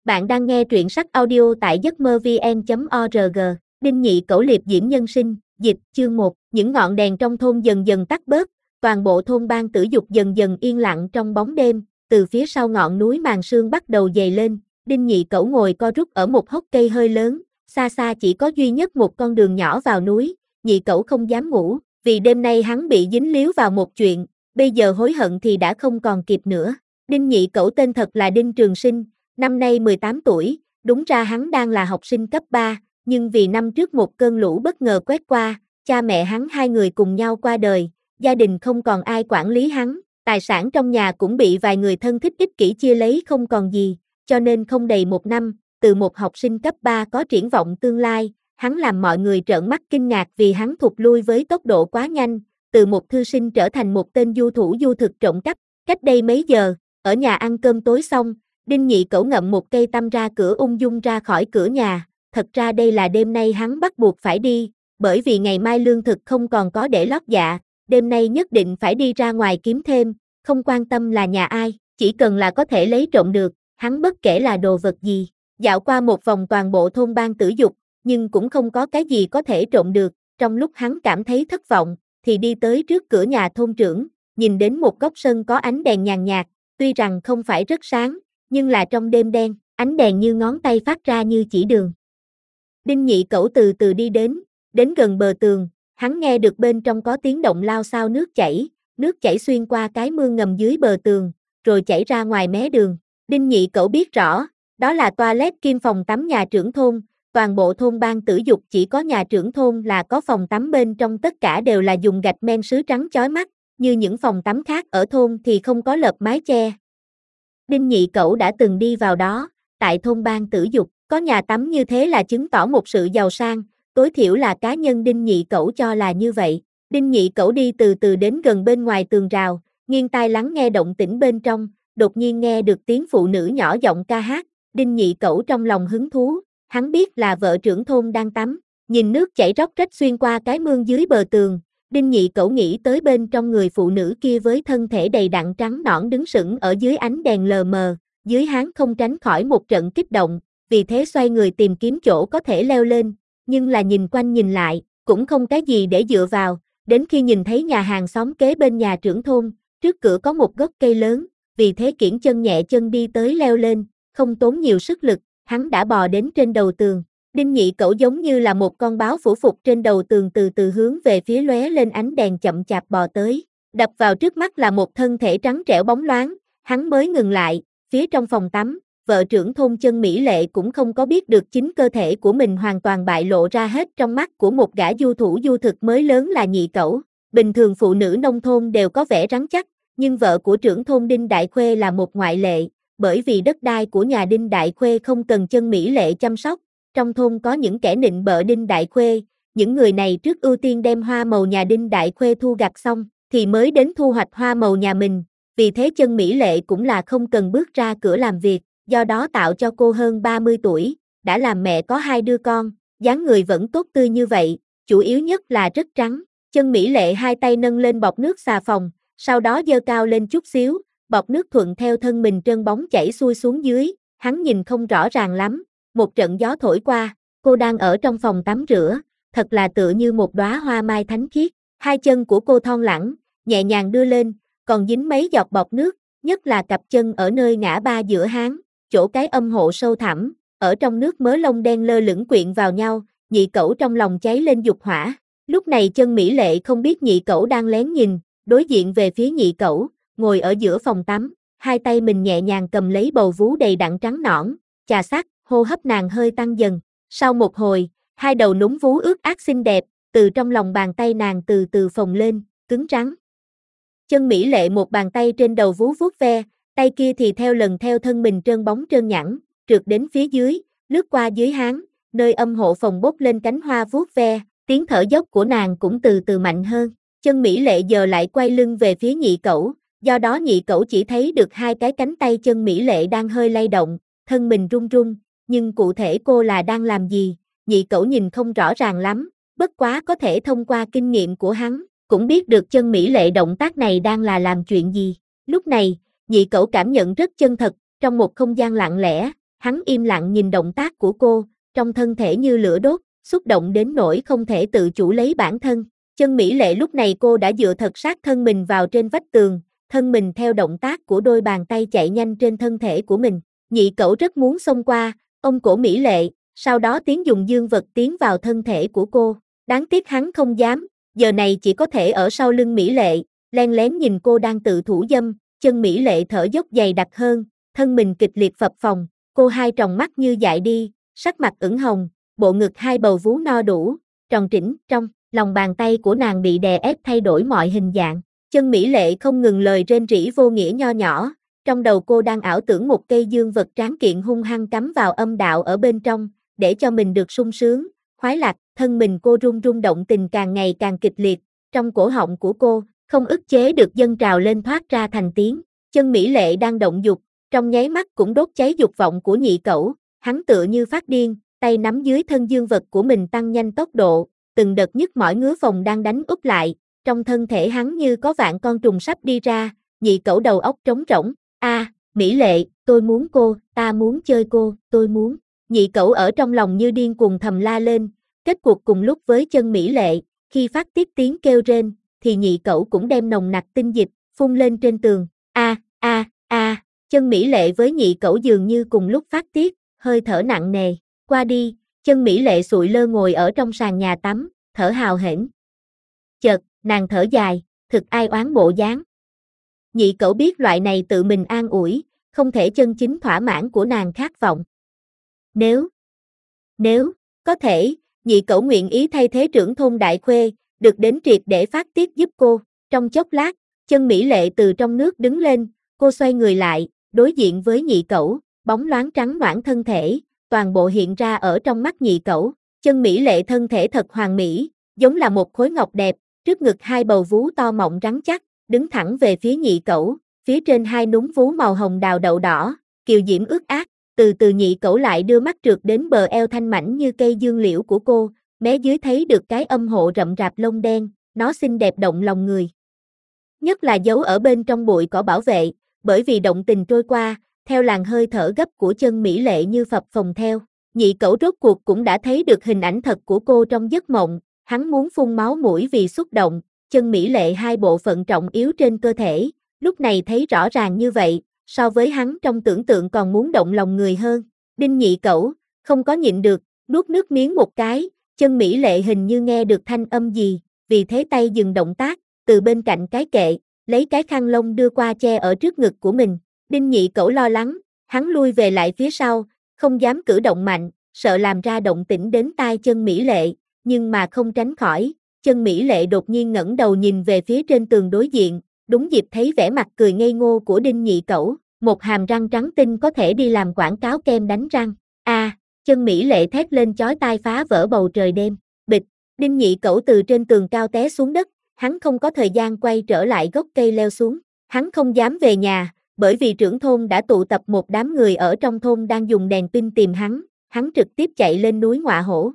Bạn đang nghe truyện sách audio tại giấc mơ vn.org. Đinh Nhị Cẩu liệp diễm nhân sinh, dịch, chương 1. Những ngọn đèn trong thôn dần dần tắt bớt, toàn bộ thôn Ban Tử Dục dần dần yên lặng trong bóng đêm, từ phía sau ngọn núi màn sương bắt đầu dày lên, Đinh Nhị Cẩu ngồi co rút ở một hốc cây hơi lớn, xa xa chỉ có duy nhất một con đường nhỏ vào núi, Nhị Cẩu không dám ngủ, vì đêm nay hắn bị dính líu vào một chuyện, bây giờ hối hận thì đã không còn kịp nữa. Đinh Nhị Cẩu tên thật là Đinh Trường Sinh, năm nay 18 tuổi, đúng ra hắn đang là học sinh cấp 3, nhưng vì năm trước một cơn lũ bất ngờ quét qua, cha mẹ hắn hai người cùng nhau qua đời, gia đình không còn ai quản lý hắn, tài sản trong nhà cũng bị vài người thân thích ích kỷ chia lấy không còn gì, cho nên không đầy một năm, từ một học sinh cấp 3 có triển vọng tương lai, hắn làm mọi người trợn mắt kinh ngạc vì hắn thụt lui với tốc độ quá nhanh, từ một thư sinh trở thành một tên du thủ du thực trộm cắp. Cách đây mấy giờ, ở nhà ăn cơm tối xong, Đinh Nhị Cẩu ngậm một cây tăm ra cửa ung dung ra khỏi cửa nhà, thật ra đây là đêm nay hắn bắt buộc phải đi, bởi vì ngày mai lương thực không còn có để lót dạ, đêm nay nhất định phải đi ra ngoài kiếm thêm, không quan tâm là nhà ai, chỉ cần là có thể lấy trộm được, hắn bất kể là đồ vật gì. Dạo qua một vòng toàn bộ thôn Ban Tử Dục, nhưng cũng không có cái gì có thể trộm được, trong lúc hắn cảm thấy thất vọng, thì đi tới trước cửa nhà thôn trưởng, nhìn đến một góc sân có ánh đèn nhàn nhạt, tuy rằng không phải rất sáng, nhưng là trong đêm đen, ánh đèn như ngón tay phát ra như chỉ đường. Đinh Nhị Cẩu từ từ đi đến gần bờ tường, hắn nghe được bên trong có tiếng động lao xao nước chảy xuyên qua cái mương ngầm dưới bờ tường, rồi chảy ra ngoài mé đường. Đinh Nhị Cẩu biết rõ, đó là toilet kim phòng tắm nhà trưởng thôn, toàn bộ thôn Ban Tử Dục chỉ có nhà trưởng thôn là có phòng tắm, bên trong tất cả đều là dùng gạch men sứ trắng chói mắt, như những phòng tắm khác ở thôn thì không có lợp mái che. Đinh Nhị Cẩu đã từng đi vào đó, tại thôn Ban Tử Dục, có nhà tắm như thế là chứng tỏ một sự giàu sang, tối thiểu là cá nhân Đinh Nhị Cẩu cho là như vậy. Đinh Nhị Cẩu đi từ từ đến gần bên ngoài tường rào, nghiêng tai lắng nghe động tĩnh bên trong, đột nhiên nghe được tiếng phụ nữ nhỏ giọng ca hát, Đinh Nhị Cẩu trong lòng hứng thú, hắn biết là vợ trưởng thôn đang tắm, nhìn nước chảy róc rách xuyên qua cái mương dưới bờ tường. Đinh Nhị Cẩu nghĩ tới bên trong người phụ nữ kia với thân thể đầy đặn trắng nõn đứng sững ở dưới ánh đèn lờ mờ, dưới hắn không tránh khỏi một trận kích động, vì thế xoay người tìm kiếm chỗ có thể leo lên, nhưng là nhìn quanh nhìn lại, cũng không cái gì để dựa vào, đến khi nhìn thấy nhà hàng xóm kế bên nhà trưởng thôn, trước cửa có một gốc cây lớn, vì thế kiễng chân nhẹ chân đi tới leo lên, không tốn nhiều sức lực, hắn đã bò đến trên đầu tường. Đinh Nhị Cẩu giống như là một con báo phủ phục trên đầu tường từ từ hướng về phía lóe lên ánh đèn chậm chạp bò tới, đập vào trước mắt là một thân thể trắng trẻo bóng loáng, hắn mới ngừng lại, phía trong phòng tắm, vợ trưởng thôn Chân Mỹ Lệ cũng không có biết được chính cơ thể của mình hoàn toàn bại lộ ra hết trong mắt của một gã du thủ du thực mới lớn là Nhị Cẩu. Bình thường phụ nữ nông thôn đều có vẻ rắn chắc, nhưng vợ của trưởng thôn Đinh Đại Khuê là một ngoại lệ, bởi vì đất đai của nhà Đinh Đại Khuê không cần Chân Mỹ Lệ chăm sóc. Trong thôn có những kẻ nịnh bợ Đinh Đại Khuê, những người này trước ưu tiên đem hoa màu nhà Đinh Đại Khuê thu gặt xong, thì mới đến thu hoạch hoa màu nhà mình, vì thế Chân Mỹ Lệ cũng là không cần bước ra cửa làm việc, do đó tạo cho cô hơn 30 tuổi, đã làm mẹ có 2 đứa con, dáng người vẫn tốt tươi như vậy, chủ yếu nhất là rất trắng. Chân Mỹ Lệ hai tay nâng lên bọt nước xà phòng, sau đó giơ cao lên chút xíu, bọt nước thuận theo thân mình trơn bóng chảy xuôi xuống dưới, hắn nhìn không rõ ràng lắm. Một trận gió thổi qua, cô đang ở trong phòng tắm rửa, thật là tựa như một đóa hoa mai thánh khiết, hai chân của cô thon lẳng, nhẹ nhàng đưa lên, còn dính mấy giọt bọt nước, nhất là cặp chân ở nơi ngã ba giữa háng, chỗ cái âm hộ sâu thẳm, ở trong nước mớ lông đen lơ lửng quyện vào nhau, Nhị Cẩu trong lòng cháy lên dục hỏa. Lúc này Chân Mỹ Lệ không biết Nhị Cẩu đang lén nhìn, đối diện về phía Nhị Cẩu, ngồi ở giữa phòng tắm, hai tay mình nhẹ nhàng cầm lấy bầu vú đầy đặn trắng nõn, chà sát, hô hấp nàng hơi tăng dần. Sau một hồi, hai đầu núm vú ướt át xinh đẹp, từ trong lòng bàn tay nàng từ từ phồng lên, cứng rắn. Chân Mỹ Lệ một bàn tay trên đầu vú vuốt ve, tay kia thì theo thân mình trơn bóng trơn nhẵn, trượt đến phía dưới, lướt qua dưới háng, nơi âm hộ phồng bốc lên cánh hoa vuốt ve, tiếng thở dốc của nàng cũng từ từ mạnh hơn. Chân Mỹ Lệ giờ lại quay lưng về phía Nhị Cẩu, do đó Nhị Cẩu chỉ thấy được hai cái cánh tay Chân Mỹ Lệ đang hơi lay động, thân mình run run, nhưng cụ thể cô là đang làm gì, Nhị Cẩu nhìn không rõ ràng lắm, bất quá có thể thông qua kinh nghiệm của hắn, cũng biết được Chân Mỹ Lệ động tác này đang là làm chuyện gì. Lúc này, Nhị Cẩu cảm nhận rất chân thật, trong một không gian lặng lẽ, hắn im lặng nhìn động tác của cô, trong thân thể như lửa đốt, xúc động đến nỗi không thể tự chủ lấy bản thân. Chân mỹ lệ lúc này cô đã dựa thật sát thân mình vào trên vách tường, thân mình theo động tác của đôi bàn tay chạy nhanh trên thân thể của mình. Nhị cẩu rất muốn xông qua, ôm cổ mỹ lệ, sau đó tiến dùng dương vật tiến vào thân thể của cô. Đáng tiếc hắn không dám, giờ này chỉ có thể ở sau lưng mỹ lệ, len lén nhìn cô đang tự thủ dâm, chân mỹ lệ thở dốc dày đặc hơn, thân mình kịch liệt phập phồng, cô hai tròng mắt như dại đi, sắc mặt ửng hồng, bộ ngực hai bầu vú no đủ, tròn trĩnh, trong lòng bàn tay của nàng bị đè ép thay đổi mọi hình dạng. Chân mỹ lệ không ngừng lời rên rỉ vô nghĩa nho nhỏ, trong đầu cô đang ảo tưởng một cây dương vật tráng kiện hung hăng cắm vào âm đạo ở bên trong, để cho mình được sung sướng, khoái lạc, thân mình cô rung rung động tình càng ngày càng kịch liệt, trong cổ họng của cô, không ức chế được dâng trào lên thoát ra thành tiếng. Chân mỹ lệ đang động dục, trong nháy mắt cũng đốt cháy dục vọng của nhị cẩu, hắn tựa như phát điên, tay nắm dưới thân dương vật của mình tăng nhanh tốc độ, từng đợt nhức mỏi ngứa phòng đang đánh úp lại, trong thân thể hắn như có vạn con trùng sắp đi ra, nhị cẩu đầu óc trống rỗng, mỹ lệ, tôi muốn cô, ta muốn chơi cô, tôi muốn. Nhị cẩu ở trong lòng như điên cuồng thầm la lên, kết cuộc cùng lúc với chân mỹ lệ, khi phát tiết tiếng kêu rên, thì nhị cẩu cũng đem nồng nặc tinh dịch, phun lên trên tường, chân mỹ lệ với nhị cẩu dường như cùng lúc phát tiết, hơi thở nặng nề, qua đi, chân mỹ lệ sụi lơ ngồi ở trong sàn nhà tắm, thở hào hển. Chợt, nàng thở dài, thực ai oán bộ dáng. Nhị cẩu biết loại này tự mình an ủi, không thể chân chính thỏa mãn của nàng khát vọng. Nếu, có thể, nhị cẩu nguyện ý thay thế trưởng thôn đại khuê, được đến triệt để phát tiết giúp cô. Trong chốc lát, chân mỹ lệ từ trong nước đứng lên, cô xoay người lại, đối diện với nhị cẩu, bóng loáng trắng noãn thân thể, toàn bộ hiện ra ở trong mắt nhị cẩu. Chân mỹ lệ thân thể thật hoàn mỹ, giống là một khối ngọc đẹp, trước ngực hai bầu vú to mọng rắn chắc, đứng thẳng về phía nhị cẩu, phía trên hai núm vú màu hồng đào đậu đỏ, kiều diễm ướt át, từ từ nhị cẩu lại đưa mắt trượt đến bờ eo thanh mảnh như cây dương liễu của cô, mé dưới thấy được cái âm hộ rậm rạp lông đen, nó xinh đẹp động lòng người. Nhất là giấu ở bên trong bụi cỏ bảo vệ, bởi vì động tình trôi qua, theo làn hơi thở gấp của chân mỹ lệ như phập phồng theo. Nhị cẩu rốt cuộc cũng đã thấy được hình ảnh thật của cô trong giấc mộng, hắn muốn phun máu mũi vì xúc động, chân mỹ lệ hai bộ phận trọng yếu trên cơ thể, lúc này thấy rõ ràng như vậy, so với hắn trong tưởng tượng còn muốn động lòng người hơn. Đinh nhị cẩu, không có nhịn được, nuốt nước miếng một cái, chân mỹ lệ hình như nghe được thanh âm gì, vì thế tay dừng động tác, từ bên cạnh cái kệ, lấy cái khăn lông đưa qua che ở trước ngực của mình. Đinh nhị cẩu lo lắng, hắn lui về lại phía sau, không dám cử động mạnh, sợ làm ra động tĩnh đến tai chân mỹ lệ, nhưng mà không tránh khỏi, chân mỹ lệ đột nhiên ngẩng đầu nhìn về phía trên tường đối diện, đúng dịp thấy vẻ mặt cười ngây ngô của đinh nhị cẩu, một hàm răng trắng tinh có thể đi làm quảng cáo kem đánh răng. Chân mỹ lệ thét lên chói tai phá vỡ bầu trời đêm, bịch, đinh nhị cẩu từ trên tường cao té xuống đất, hắn không có thời gian quay trở lại gốc cây leo xuống, hắn không dám về nhà, bởi vì trưởng thôn đã tụ tập một đám người ở trong thôn đang dùng đèn pin tìm hắn trực tiếp chạy lên núi Ngọa Hổ.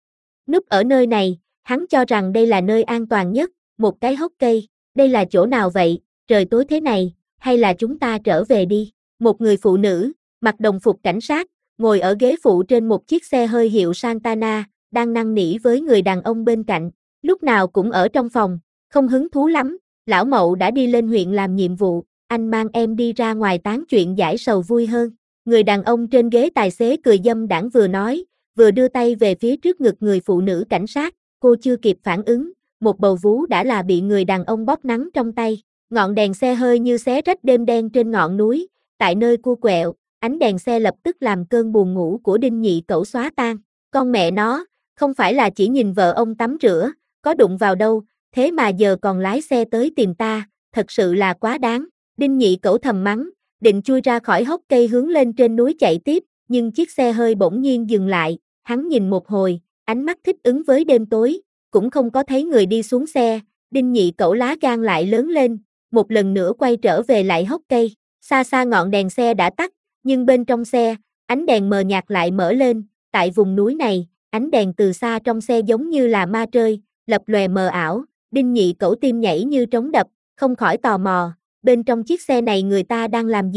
Núp ở nơi này, hắn cho rằng đây là nơi an toàn nhất, một cái hốc cây, đây là chỗ nào vậy, trời tối thế này, hay là chúng ta trở về đi. Một người phụ nữ, mặc đồng phục cảnh sát, ngồi ở ghế phụ trên một chiếc xe hơi hiệu Santana, đang năn nỉ với người đàn ông bên cạnh, lúc nào cũng ở trong phòng, không hứng thú lắm, lão Mậu đã đi lên huyện làm nhiệm vụ, anh mang em đi ra ngoài tán chuyện giải sầu vui hơn. Người đàn ông trên ghế tài xế cười dâm đãng vừa nói, vừa đưa tay về phía trước ngực người phụ nữ cảnh sát, cô chưa kịp phản ứng, một bầu vú đã là bị người đàn ông bóp nắng trong tay. Ngọn đèn xe hơi như xé rách đêm đen trên ngọn núi, tại nơi cua quẹo, ánh đèn xe lập tức làm cơn buồn ngủ của đinh nhị cẩu xóa tan. Con mẹ nó, không phải là chỉ nhìn vợ ông tắm rửa, có đụng vào đâu, thế mà giờ còn lái xe tới tìm ta, thật sự là quá đáng. Đinh nhị cẩu thầm mắng, định chui ra khỏi hốc cây hướng lên trên núi chạy tiếp, nhưng chiếc xe hơi bỗng nhiên dừng lại, hắn nhìn một hồi, ánh mắt thích ứng với đêm tối, cũng không có thấy người đi xuống xe, đinh nhị cẩu lá gan lại lớn lên, một lần nữa quay trở về lại hốc cây, xa xa ngọn đèn xe đã tắt, nhưng bên trong xe, ánh đèn mờ nhạt lại mở lên, tại vùng núi này, ánh đèn từ xa trong xe giống như là ma trơi, lập lòe mờ ảo, đinh nhị cẩu tim nhảy như trống đập, không khỏi tò mò, bên trong chiếc xe này người ta đang làm gì?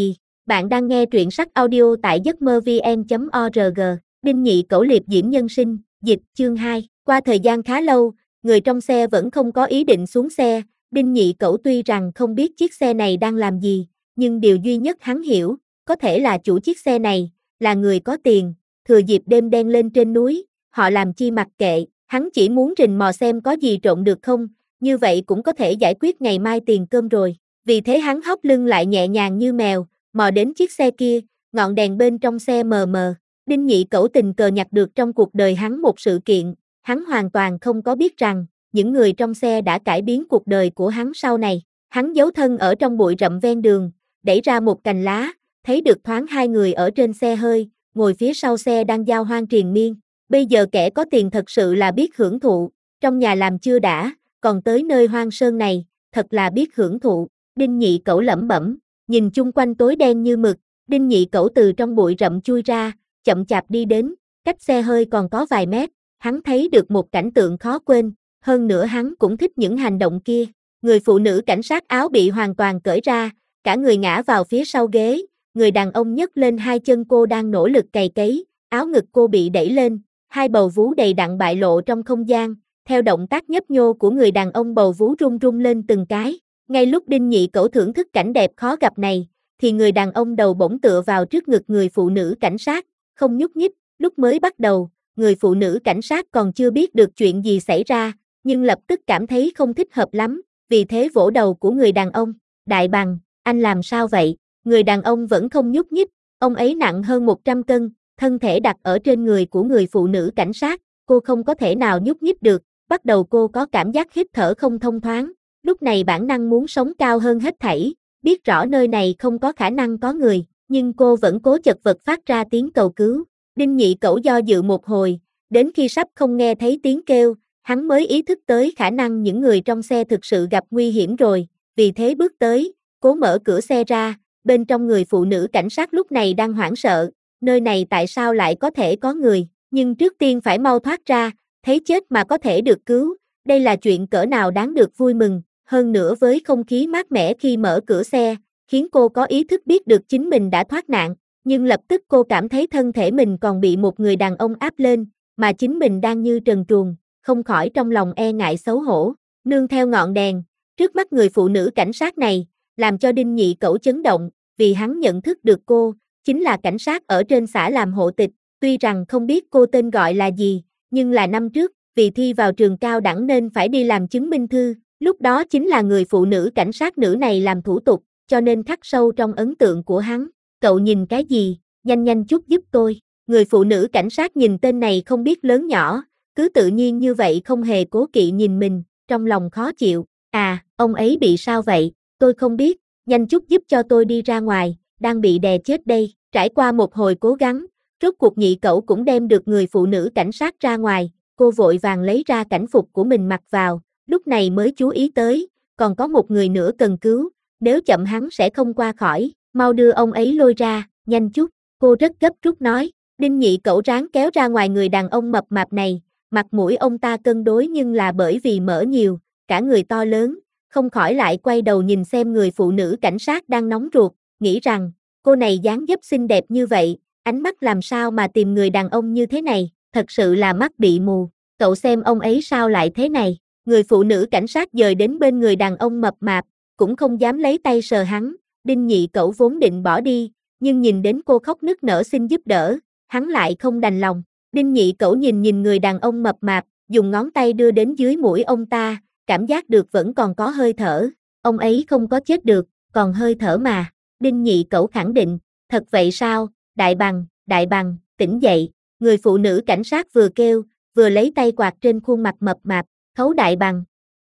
Bạn đang nghe truyện sách audio tại giấcmơ-vn.org. Đinh Nhị Cẩu Liệp Diễm Nhân Sinh, dịch, chương 2. Qua thời gian khá lâu, người trong xe vẫn không có ý định xuống xe. Đinh Nhị Cẩu tuy rằng không biết chiếc xe này đang làm gì, nhưng điều duy nhất hắn hiểu, có thể là chủ chiếc xe này, là người có tiền, thừa dịp đêm đen lên trên núi, họ làm chi mặc kệ, hắn chỉ muốn rình mò xem có gì trộm được không, như vậy cũng có thể giải quyết ngày mai tiền cơm rồi. Vì thế hắn hóc lưng lại nhẹ nhàng như mèo, mò đến chiếc xe kia, ngọn đèn bên trong xe mờ mờ. Đinh Nhị Cẩu tình cờ nhặt được trong cuộc đời hắn một sự kiện, hắn hoàn toàn không có biết rằng, những người trong xe đã cải biến cuộc đời của hắn sau này. Hắn giấu thân ở trong bụi rậm ven đường, đẩy ra một cành lá, thấy được thoáng hai người ở trên xe hơi, ngồi phía sau xe đang giao hoan triền miên. Bây giờ kẻ có tiền thật sự là biết hưởng thụ, trong nhà làm chưa đã, còn tới nơi hoang sơn này, thật là biết hưởng thụ. Đinh Nhị Cẩu lẩm bẩm, nhìn chung quanh tối đen như mực, Đinh Nhị Cẩu từ trong bụi rậm chui ra, chậm chạp đi đến, cách xe hơi còn có vài mét, hắn thấy được một cảnh tượng khó quên, hơn nữa hắn cũng thích những hành động kia. Người phụ nữ cảnh sát áo bị hoàn toàn cởi ra, cả người ngã vào phía sau ghế, người đàn ông nhấc lên hai chân cô đang nỗ lực cày cấy, áo ngực cô bị đẩy lên, hai bầu vú đầy đặn bại lộ trong không gian, theo động tác nhấp nhô của người đàn ông bầu vú rung rung lên từng cái. Ngay lúc Đinh Nhị Cẩu thưởng thức cảnh đẹp khó gặp này, thì người đàn ông đầu bỗng tựa vào trước ngực người phụ nữ cảnh sát, không nhúc nhích. Lúc mới bắt đầu, người phụ nữ cảnh sát còn chưa biết được chuyện gì xảy ra, nhưng lập tức cảm thấy không thích hợp lắm, vì thế vỗ đầu của người đàn ông. Đại bằng, anh làm sao vậy? Người đàn ông vẫn không nhúc nhích, ông ấy nặng hơn 100 cân, thân thể đặt ở trên người của người phụ nữ cảnh sát, cô không có thể nào nhúc nhích được, bắt đầu cô có cảm giác hít thở không thông thoáng. Lúc này bản năng muốn sống cao hơn hết thảy, biết rõ nơi này không có khả năng có người, nhưng cô vẫn cố chật vật phát ra tiếng cầu cứu. Đinh Nhị Cẩu do dự một hồi, đến khi sắp không nghe thấy tiếng kêu, hắn mới ý thức tới khả năng những người trong xe thực sự gặp nguy hiểm rồi, vì thế bước tới, cố mở cửa xe ra, bên trong người phụ nữ cảnh sát lúc này đang hoảng sợ, nơi này tại sao lại có thể có người, nhưng trước tiên phải mau thoát ra, thấy chết mà có thể được cứu, đây là chuyện cỡ nào đáng được vui mừng. Hơn nữa với không khí mát mẻ khi mở cửa xe, khiến cô có ý thức biết được chính mình đã thoát nạn, nhưng lập tức cô cảm thấy thân thể mình còn bị một người đàn ông áp lên, mà chính mình đang như trần truồng, không khỏi trong lòng e ngại xấu hổ. Nương theo ngọn đèn, trước mắt người phụ nữ cảnh sát này, làm cho Đinh Nhị Cẩu chấn động, vì hắn nhận thức được cô, chính là cảnh sát ở trên xã làm hộ tịch, tuy rằng không biết cô tên gọi là gì, nhưng là năm trước, vì thi vào trường cao đẳng nên phải đi làm chứng minh thư. Lúc đó chính là người phụ nữ cảnh sát nữ này làm thủ tục, cho nên khắc sâu trong ấn tượng của hắn. Cậu nhìn cái gì, nhanh nhanh chút giúp tôi. Người phụ nữ cảnh sát nhìn tên này không biết lớn nhỏ, cứ tự nhiên như vậy không hề cố kỵ nhìn mình, trong lòng khó chịu. À, ông ấy bị sao vậy? Tôi không biết, nhanh chút giúp cho tôi đi ra ngoài, đang bị đè chết đây. Trải qua một hồi cố gắng, rốt cuộc Nhị Cẩu cũng đem được người phụ nữ cảnh sát ra ngoài, cô vội vàng lấy ra cảnh phục của mình mặc vào. Lúc này mới chú ý tới, còn có một người nữa cần cứu, nếu chậm hắn sẽ không qua khỏi, mau đưa ông ấy lôi ra, nhanh chút, cô rất gấp rút nói. Đinh Nhị Cẩu ráng kéo ra ngoài người đàn ông mập mạp này, mặt mũi ông ta cân đối nhưng là bởi vì mỡ nhiều, cả người to lớn, không khỏi lại quay đầu nhìn xem người phụ nữ cảnh sát đang nóng ruột, nghĩ rằng, cô này dáng dấp xinh đẹp như vậy, ánh mắt làm sao mà tìm người đàn ông như thế này, thật sự là mắt bị mù, cậu xem ông ấy sao lại thế này. Người phụ nữ cảnh sát dời đến bên người đàn ông mập mạp, cũng không dám lấy tay sờ hắn. Đinh Nhị Cẩu vốn định bỏ đi, nhưng nhìn đến cô khóc nức nở xin giúp đỡ, hắn lại không đành lòng. Đinh Nhị Cẩu nhìn người đàn ông mập mạp, dùng ngón tay đưa đến dưới mũi ông ta, cảm giác được vẫn còn có hơi thở. Ông ấy không có chết được, còn hơi thở mà. Đinh Nhị Cẩu khẳng định, thật vậy sao? Đại bằng, tỉnh dậy. Người phụ nữ cảnh sát vừa kêu, vừa lấy tay quạt trên khuôn mặt mập mạp. Khấu Đại Bằng.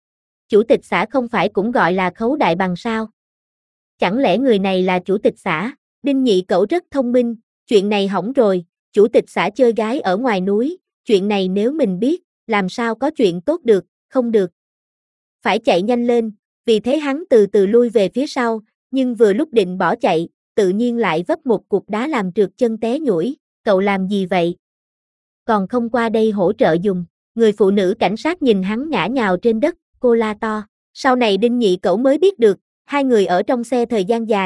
Chủ tịch xã không phải cũng gọi là Khấu Đại Bằng sao? Chẳng lẽ người này là chủ tịch xã? Đinh Nhị Cẩu rất thông minh, chuyện này hỏng rồi, chủ tịch xã chơi gái ở ngoài núi, chuyện này nếu mình biết, làm sao có chuyện tốt được, không được. Phải chạy nhanh lên, vì thế hắn từ từ lui về phía sau, nhưng vừa lúc định bỏ chạy, tự nhiên lại vấp một cục đá làm trượt chân té nhũi. Cậu làm gì vậy? Còn không qua đây hỗ trợ dùng. Người phụ nữ cảnh sát nhìn hắn ngã nhào trên đất, cô la to. Sau này Đinh Nhị Cẩu mới biết được, hai người ở trong xe thời gian dài,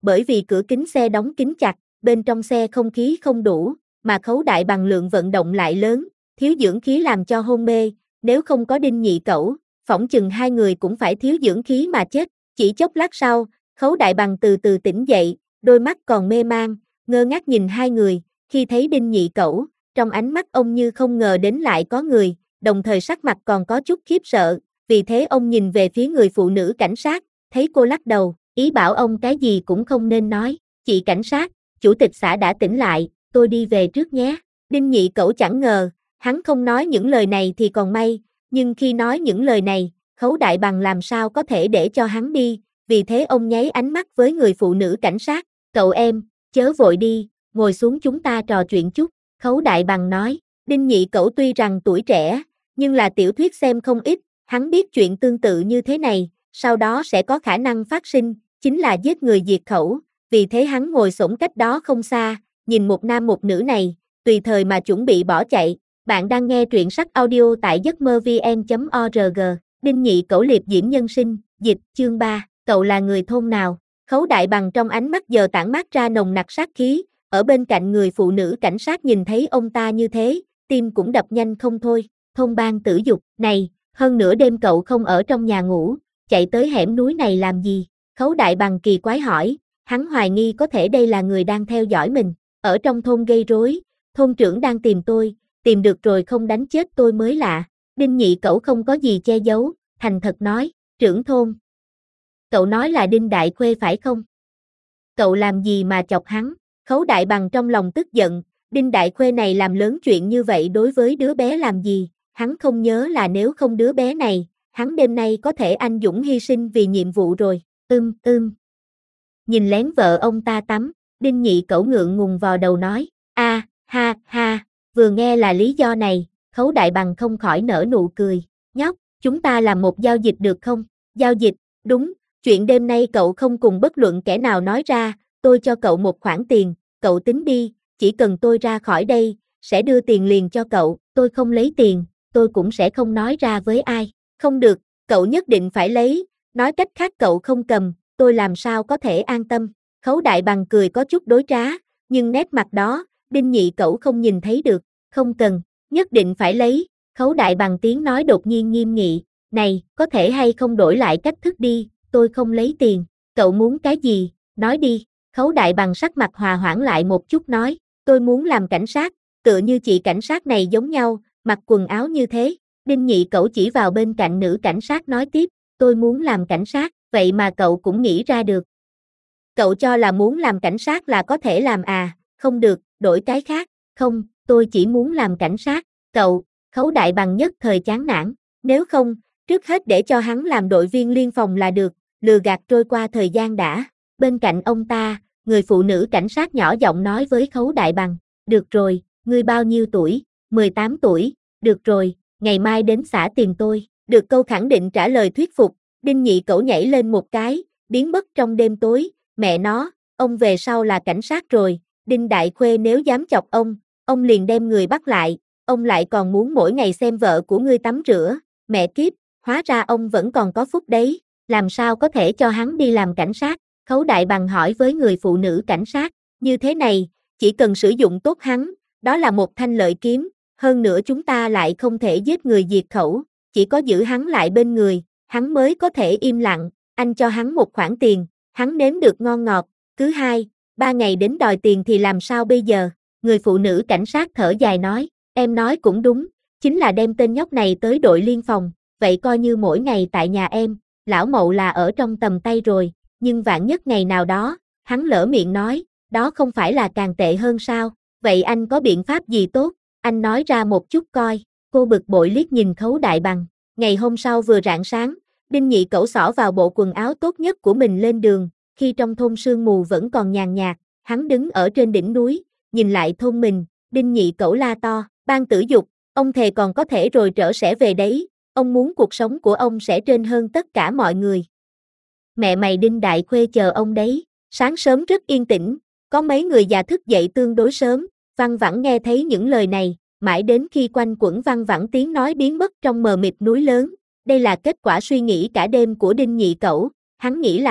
bởi vì cửa kính xe đóng kín chặt, bên trong xe không khí không đủ, mà Khấu Đại Bằng lượng vận động lại lớn, thiếu dưỡng khí làm cho hôn mê, nếu không có Đinh Nhị Cẩu, phỏng chừng hai người cũng phải thiếu dưỡng khí mà chết. Chỉ chốc lát sau, Khấu Đại Bằng từ từ tỉnh dậy, đôi mắt còn mê man, ngơ ngác nhìn hai người, khi thấy Đinh Nhị Cẩu, trong ánh mắt ông như không ngờ đến lại có người, đồng thời sắc mặt còn có chút khiếp sợ, vì thế ông nhìn về phía người phụ nữ cảnh sát, thấy cô lắc đầu, ý bảo ông cái gì cũng không nên nói. Chị cảnh sát, chủ tịch xã đã tỉnh lại, tôi đi về trước nhé. Đinh Nhị Cẩu chẳng ngờ, hắn không nói những lời này thì còn may, nhưng khi nói những lời này, Khấu Đại Bằng làm sao có thể để cho hắn đi, vì thế ông nháy ánh mắt với người phụ nữ cảnh sát, cậu em, chớ vội đi, ngồi xuống chúng ta trò chuyện chút. Khấu Đại Bằng nói, Đinh Nhị Cẩu tuy rằng tuổi trẻ, nhưng là tiểu thuyết xem không ít, hắn biết chuyện tương tự như thế này, sau đó sẽ có khả năng phát sinh, chính là giết người diệt khẩu, vì thế hắn ngồi xổm cách đó không xa, nhìn một nam một nữ này, tùy thời mà chuẩn bị bỏ chạy. Bạn đang nghe truyện sách audio tại giấc mơ vn.org, Đinh Nhị Cẩu liệp diễm nhân sinh, dịch, chương 3, cậu là người thôn nào? Khấu Đại Bằng trong ánh mắt giờ tản mát ra nồng nặc sát khí, ở bên cạnh người phụ nữ cảnh sát nhìn thấy ông ta như thế, tim cũng đập nhanh không thôi. Thôn Ban Tử Dục, này, hơn nửa đêm cậu không ở trong nhà ngủ, chạy tới hẻm núi này làm gì? Khấu Đại Bằng kỳ quái hỏi, hắn hoài nghi có thể đây là người đang theo dõi mình, ở trong thôn gây rối, thôn trưởng đang tìm tôi, tìm được rồi không đánh chết tôi mới lạ. Đinh Nhị Cẩu không có gì che giấu, thành thật nói, trưởng thôn. Cậu nói là Đinh Đại Khuê phải không? Cậu làm gì mà chọc hắn? Khấu Đại Bằng trong lòng tức giận, Đinh Đại Khuê này làm lớn chuyện như vậy đối với đứa bé làm gì, hắn không nhớ là nếu không đứa bé này, hắn đêm nay có thể anh dũng hy sinh vì nhiệm vụ rồi. Nhìn lén vợ ông ta tắm, Đinh Nhị Cẩu ngượng ngùng vò đầu nói, ha ha, vừa nghe là lý do này, Khấu Đại Bằng không khỏi nở nụ cười, nhóc, chúng ta làm một giao dịch được không? Giao dịch, đúng, chuyện đêm nay cậu không cùng bất luận kẻ nào nói ra, tôi cho cậu một khoản tiền, cậu tính đi, chỉ cần tôi ra khỏi đây, sẽ đưa tiền liền cho cậu, tôi không lấy tiền, tôi cũng sẽ không nói ra với ai. Không được, cậu nhất định phải lấy, nói cách khác cậu không cầm, tôi làm sao có thể an tâm. Khấu Đại Bằng cười có chút đối trá, nhưng nét mặt đó, Đinh Nhị Cẩu không nhìn thấy được, không cần, nhất định phải lấy. Khấu Đại Bằng tiếng nói đột nhiên nghiêm nghị, này, có thể hay không đổi lại cách thức đi, tôi không lấy tiền, cậu muốn cái gì, nói đi. Khấu Đại Bằng sắc mặt hòa hoãn lại một chút nói, tôi muốn làm cảnh sát, tựa như chị cảnh sát này giống nhau, mặc quần áo như thế. Đinh Nhị Cẩu chỉ vào bên cạnh nữ cảnh sát nói tiếp, tôi muốn làm cảnh sát, vậy mà cậu cũng nghĩ ra được. Cậu cho là muốn làm cảnh sát là có thể làm à, không được, đổi cái khác, không, tôi chỉ muốn làm cảnh sát, cậu. Khấu Đại Bằng nhất thời chán nản, nếu không, trước hết để cho hắn làm đội viên liên phòng là được, lừa gạt trôi qua thời gian đã. Bên cạnh ông ta, người phụ nữ cảnh sát nhỏ giọng nói với Khấu Đại Bằng, được rồi, ngươi bao nhiêu tuổi? 18 tuổi, được rồi, ngày mai đến xả tiền tôi. Được câu khẳng định trả lời thuyết phục, Đinh Nhị Cẩu nhảy lên một cái, biến mất trong đêm tối, mẹ nó, ông về sau là cảnh sát rồi, Đinh Đại Khuê nếu dám chọc ông liền đem người bắt lại, ông lại còn muốn mỗi ngày xem vợ của ngươi tắm rửa, mẹ kiếp, hóa ra ông vẫn còn có phúc đấy, làm sao có thể cho hắn đi làm cảnh sát? Khấu Đại Bằng hỏi với người phụ nữ cảnh sát, như thế này, chỉ cần sử dụng tốt hắn, đó là một thanh lợi kiếm, hơn nữa chúng ta lại không thể giết người diệt khẩu, chỉ có giữ hắn lại bên người, hắn mới có thể im lặng, anh cho hắn một khoản tiền, hắn nếm được ngon ngọt, cứ 2-3 ngày đến đòi tiền thì làm sao bây giờ? Người phụ nữ cảnh sát thở dài nói, em nói cũng đúng, chính là đem tên nhóc này tới đội liên phòng, vậy coi như mỗi ngày tại nhà em, lão Mậu là ở trong tầm tay rồi, nhưng vạn nhất ngày nào đó, hắn lỡ miệng nói, đó không phải là càng tệ hơn sao, vậy anh có biện pháp gì tốt, anh nói ra một chút coi. Cô bực bội liếc nhìn Khấu Đại Bằng. Ngày hôm sau vừa rạng sáng, Đinh Nhị Cẩu xỏ vào bộ quần áo tốt nhất của mình lên đường, khi trong thôn sương mù vẫn còn nhàn nhạt, hắn đứng ở trên đỉnh núi, nhìn lại thôn mình, Đinh Nhị Cẩu la to, Ban Tử Dục, ông thề còn có thể rồi trở sẽ về đấy, ông muốn cuộc sống của ông sẽ trên hơn tất cả mọi người. Mẹ mày Đinh Đại Khuê chờ ông đấy. Sáng sớm rất yên tĩnh, có mấy người già thức dậy tương đối sớm, văng vẳng nghe thấy những lời này, mãi đến khi quanh quẩn văng vẳng tiếng nói biến mất trong mờ mịt núi lớn. Đây là kết quả suy nghĩ cả đêm của Đinh Nhị Cẩu, hắn nghĩ lại,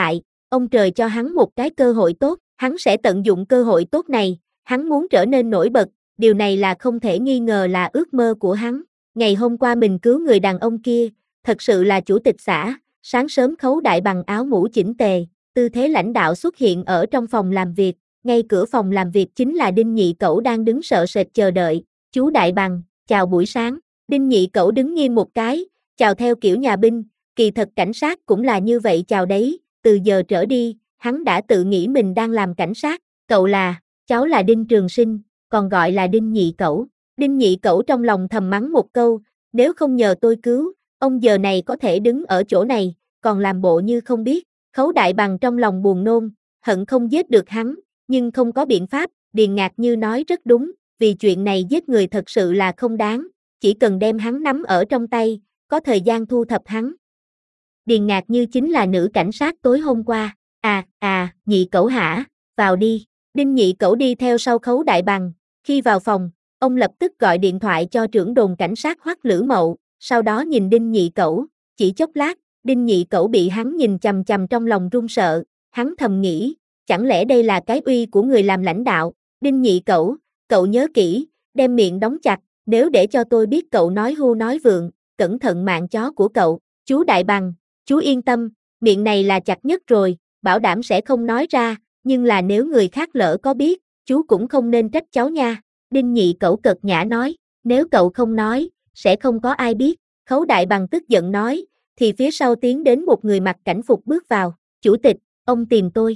ông trời cho hắn một cái cơ hội tốt, hắn sẽ tận dụng cơ hội tốt này, hắn muốn trở nên nổi bật, điều này là không thể nghi ngờ là ước mơ của hắn. Ngày hôm qua mình cứu người đàn ông kia, thật sự là chủ tịch xã. Sáng sớm Khấu Đại Bằng áo mũ chỉnh tề, tư thế lãnh đạo xuất hiện ở trong phòng làm việc, ngay cửa phòng làm việc chính là Đinh Nhị Cẩu đang đứng sợ sệt chờ đợi. Chú Đại Bằng, chào buổi sáng. Đinh Nhị Cẩu đứng nghiêm một cái, chào theo kiểu nhà binh, kỳ thật cảnh sát cũng là như vậy chào đấy, từ giờ trở đi, hắn đã tự nghĩ mình đang làm cảnh sát. Cậu là, cháu là Đinh Trường Sinh, còn gọi là Đinh Nhị Cẩu. Đinh Nhị Cẩu trong lòng thầm mắng một câu, nếu không nhờ tôi cứu, ông giờ này có thể đứng ở chỗ này, còn làm bộ như không biết. Khấu Đại Bằng trong lòng buồn nôn, hận không giết được hắn, nhưng không có biện pháp. Điền Ngạc Như nói rất đúng, vì chuyện này giết người thật sự là không đáng, chỉ cần đem hắn nắm ở trong tay, có thời gian thu thập hắn. Điền Ngạc Như chính là nữ cảnh sát tối hôm qua. Nhị Cẩu hả, vào đi. Đinh Nhị Cẩu đi theo sau Khấu Đại Bằng, khi vào phòng, ông lập tức gọi điện thoại cho trưởng đồn cảnh sát Hoắc Lữ Mậu, sau đó nhìn Đinh Nhị Cẩu, chỉ chốc lát, Đinh Nhị Cẩu bị hắn nhìn chằm chằm trong lòng run sợ, hắn thầm nghĩ, chẳng lẽ đây là cái uy của người làm lãnh đạo. Đinh Nhị Cẩu, cậu nhớ kỹ, đem miệng đóng chặt, nếu để cho tôi biết cậu nói hưu nói vượng, cẩn thận mạng chó của cậu. Chú Đại Bằng, chú yên tâm, miệng này là chặt nhất rồi, bảo đảm sẽ không nói ra, nhưng là nếu người khác lỡ có biết, chú cũng không nên trách cháu nha. Đinh Nhị Cẩu cợt nhã nói, nếu cậu không nói, sẽ không có ai biết. Khấu Đại Bằng tức giận nói, thì phía sau tiến đến một người mặc cảnh phục bước vào, chủ tịch, ông tìm tôi.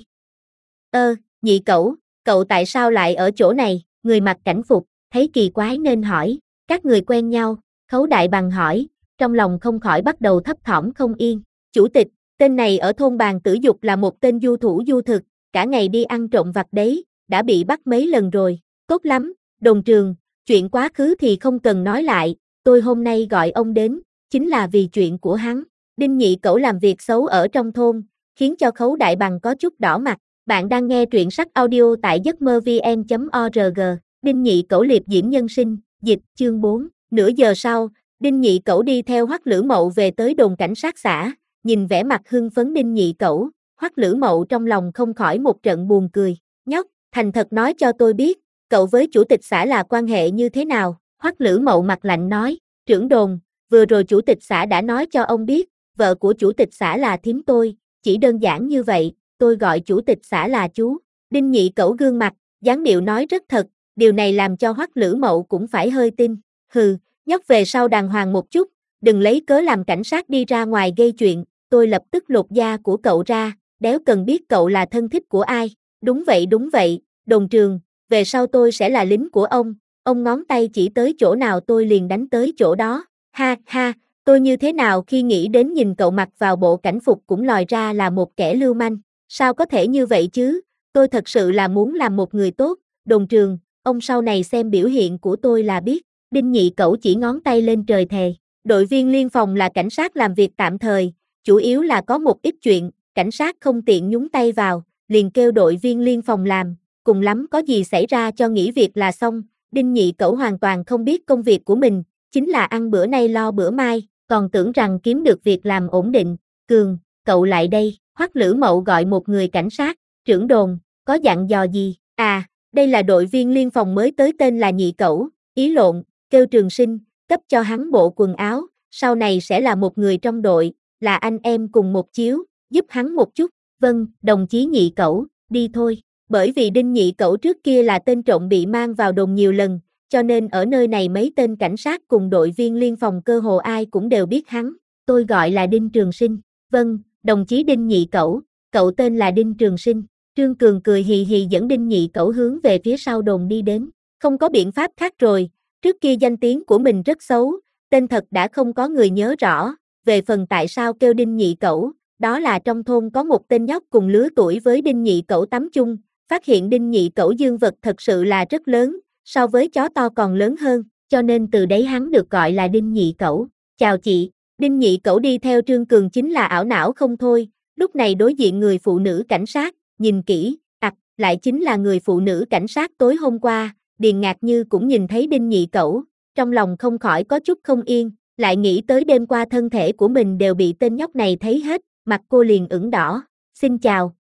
Nhị Cẩu, cậu tại sao lại ở chỗ này? Người mặc cảnh phục, thấy kỳ quái nên hỏi, các người quen nhau? Khấu Đại Bằng hỏi, trong lòng không khỏi bắt đầu thấp thỏm không yên. Chủ tịch, tên này ở thôn Bàn Tử Dục là một tên du thủ du thực, cả ngày đi ăn trộm vặt đấy, đã bị bắt mấy lần rồi. Tốt lắm, đồn trường, chuyện quá khứ thì không cần nói lại, tôi hôm nay gọi ông đến, chính là vì chuyện của hắn. Đinh Nhị Cẩu làm việc xấu ở trong thôn, khiến cho Khấu Đại Bằng có chút đỏ mặt. Bạn đang nghe truyện sách audio tại giấc mơ vn.org. Đinh Nhị Cẩu liệp diễm nhân sinh, dịch, chương 4. Nửa giờ sau, Đinh Nhị Cẩu đi theo Hoắc Lữ Mậu về tới đồn cảnh sát xã, nhìn vẻ mặt hưng phấn Đinh Nhị Cẩu, Hoắc Lữ Mậu trong lòng không khỏi một trận buồn cười. Nhóc, thành thật nói cho tôi biết, cậu với chủ tịch xã là quan hệ như thế nào? Hoắc Lữ Mậu mặt lạnh nói, trưởng đồn, vừa rồi chủ tịch xã đã nói cho ông biết, vợ của chủ tịch xã là thím tôi, chỉ đơn giản như vậy, tôi gọi chủ tịch xã là chú. Đinh Nhị Cẩu gương mặt, dáng điệu nói rất thật, điều này làm cho Hoắc Lữ Mậu cũng phải hơi tin. Hừ, nhóc về sau đàng hoàng một chút, đừng lấy cớ làm cảnh sát đi ra ngoài gây chuyện, tôi lập tức lột da của cậu ra, đéo cần biết cậu là thân thích của ai. Đúng vậy, đồn trường, về sau tôi sẽ là lính của ông ngón tay chỉ tới chỗ nào tôi liền đánh tới chỗ đó. Ha ha, tôi như thế nào khi nghĩ đến nhìn cậu mặc vào bộ cảnh phục cũng lòi ra là một kẻ lưu manh, sao có thể như vậy chứ, tôi thật sự là muốn làm một người tốt. Đồn trường, ông sau này xem biểu hiện của tôi là biết. Đinh Nhị Cẩu chỉ ngón tay lên trời thề, đội viên liên phòng là cảnh sát làm việc tạm thời, chủ yếu là có một ít chuyện, cảnh sát không tiện nhúng tay vào, liền kêu đội viên liên phòng làm, cùng lắm có gì xảy ra cho nghỉ việc là xong. Đinh Nhị Cẩu hoàn toàn không biết công việc của mình, chính là ăn bữa nay lo bữa mai, còn tưởng rằng kiếm được việc làm ổn định. Cường, cậu lại đây. Hoắc Lữ Mậu gọi một người cảnh sát, trưởng đồn, có dặn dò gì? Đây là đội viên liên phòng mới tới tên là Nhị Cẩu, ý lộn, kêu Trường Sinh, cấp cho hắn bộ quần áo, sau này sẽ là một người trong đội, là anh em cùng một chiếu, giúp hắn một chút. Vâng, đồng chí Nhị Cẩu, đi thôi. Bởi vì Đinh Nhị Cẩu trước kia là tên trộm bị mang vào đồn nhiều lần, cho nên ở nơi này mấy tên cảnh sát cùng đội viên liên phòng cơ hồ ai cũng đều biết hắn. Tôi gọi là Đinh Trường Sinh. Vâng, đồng chí Đinh Nhị Cẩu, cậu tên là Đinh Trường Sinh. Trương Cường cười hì hì dẫn Đinh Nhị Cẩu hướng về phía sau đồn đi đến. Không có biện pháp khác rồi, trước kia danh tiếng của mình rất xấu, tên thật đã không có người nhớ rõ. Về phần tại sao kêu Đinh Nhị Cẩu, đó là trong thôn có một tên nhóc cùng lứa tuổi với Đinh Nhị Cẩu tắm chung, phát hiện Đinh Nhị Cẩu dương vật thật sự là rất lớn, so với chó to còn lớn hơn, cho nên từ đấy hắn được gọi là Đinh Nhị Cẩu. Chào chị. Đinh Nhị Cẩu đi theo Trương Cường chính là ảo não không thôi, lúc này đối diện người phụ nữ cảnh sát, nhìn kỹ, lại chính là người phụ nữ cảnh sát tối hôm qua. Điền Ngạc Như cũng nhìn thấy Đinh Nhị Cẩu, trong lòng không khỏi có chút không yên, lại nghĩ tới đêm qua thân thể của mình đều bị tên nhóc này thấy hết, mặt cô liền ửng đỏ. Xin chào,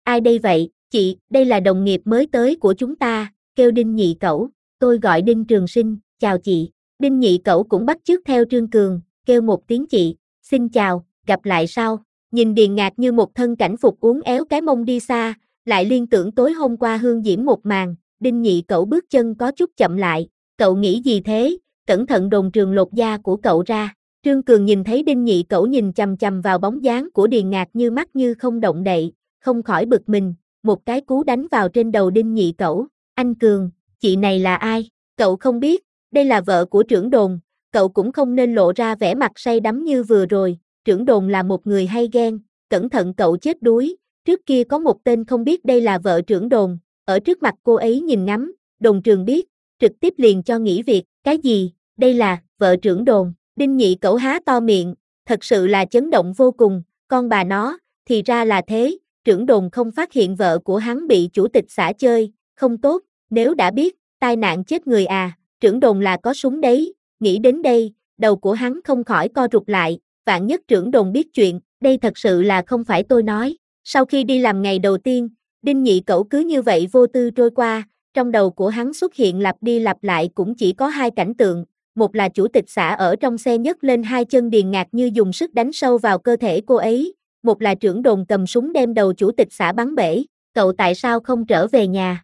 ai đây vậy, chị, đây là đồng nghiệp mới tới của chúng ta, kêu Đinh Nhị Cẩu, tôi gọi Đinh Trường Sinh, chào chị. Đinh Nhị Cẩu cũng bắt chước theo Trương Cường, kêu một tiếng chị, xin chào, gặp lại sau. Nhìn Điền Ngạc Như một thân cảnh phục uốn éo cái mông đi xa, lại liên tưởng tối hôm qua hương diễm một màn, Đinh Nhị Cẩu bước chân có chút chậm lại, cậu nghĩ gì thế, cẩn thận đồn trường lột da của cậu ra. Trương Cường nhìn thấy Đinh Nhị Cẩu nhìn chằm chằm vào bóng dáng của Điền Ngạc Như mắt như không động đậy, không khỏi bực mình, một cái cú đánh vào trên đầu Đinh Nhị Cẩu. Anh Cường, chị này là ai? Cậu không biết, đây là vợ của trưởng đồn, cậu cũng không nên lộ ra vẻ mặt say đắm như vừa rồi, trưởng đồn là một người hay ghen, cẩn thận cậu chết đuối, trước kia có một tên không biết đây là vợ trưởng đồn, ở trước mặt cô ấy nhìn ngắm, đồn trường biết, trực tiếp liền cho nghỉ việc, cái gì, đây là, vợ trưởng đồn, Đinh Nhị Cẩu há to miệng, thật sự là chấn động vô cùng, con bà nó, thì ra là thế, trưởng đồn không phát hiện vợ của hắn bị chủ tịch xã chơi, không tốt, nếu đã biết, tai nạn chết người à, trưởng đồn là có súng đấy, nghĩ đến đây, đầu của hắn không khỏi co rụt lại, vạn nhất trưởng đồn biết chuyện, đây thật sự là không phải tôi nói. Sau khi đi làm ngày đầu tiên, Đinh Nhị Cẩu cứ như vậy vô tư trôi qua, trong đầu của hắn xuất hiện lặp đi lặp lại cũng chỉ có hai cảnh tượng, một là chủ tịch xã ở trong xe nhấc lên hai chân Điền Ngạc Như dùng sức đánh sâu vào cơ thể cô ấy, một là trưởng đồn cầm súng đem đầu chủ tịch xã bắn bể, cậu tại sao không trở về nhà?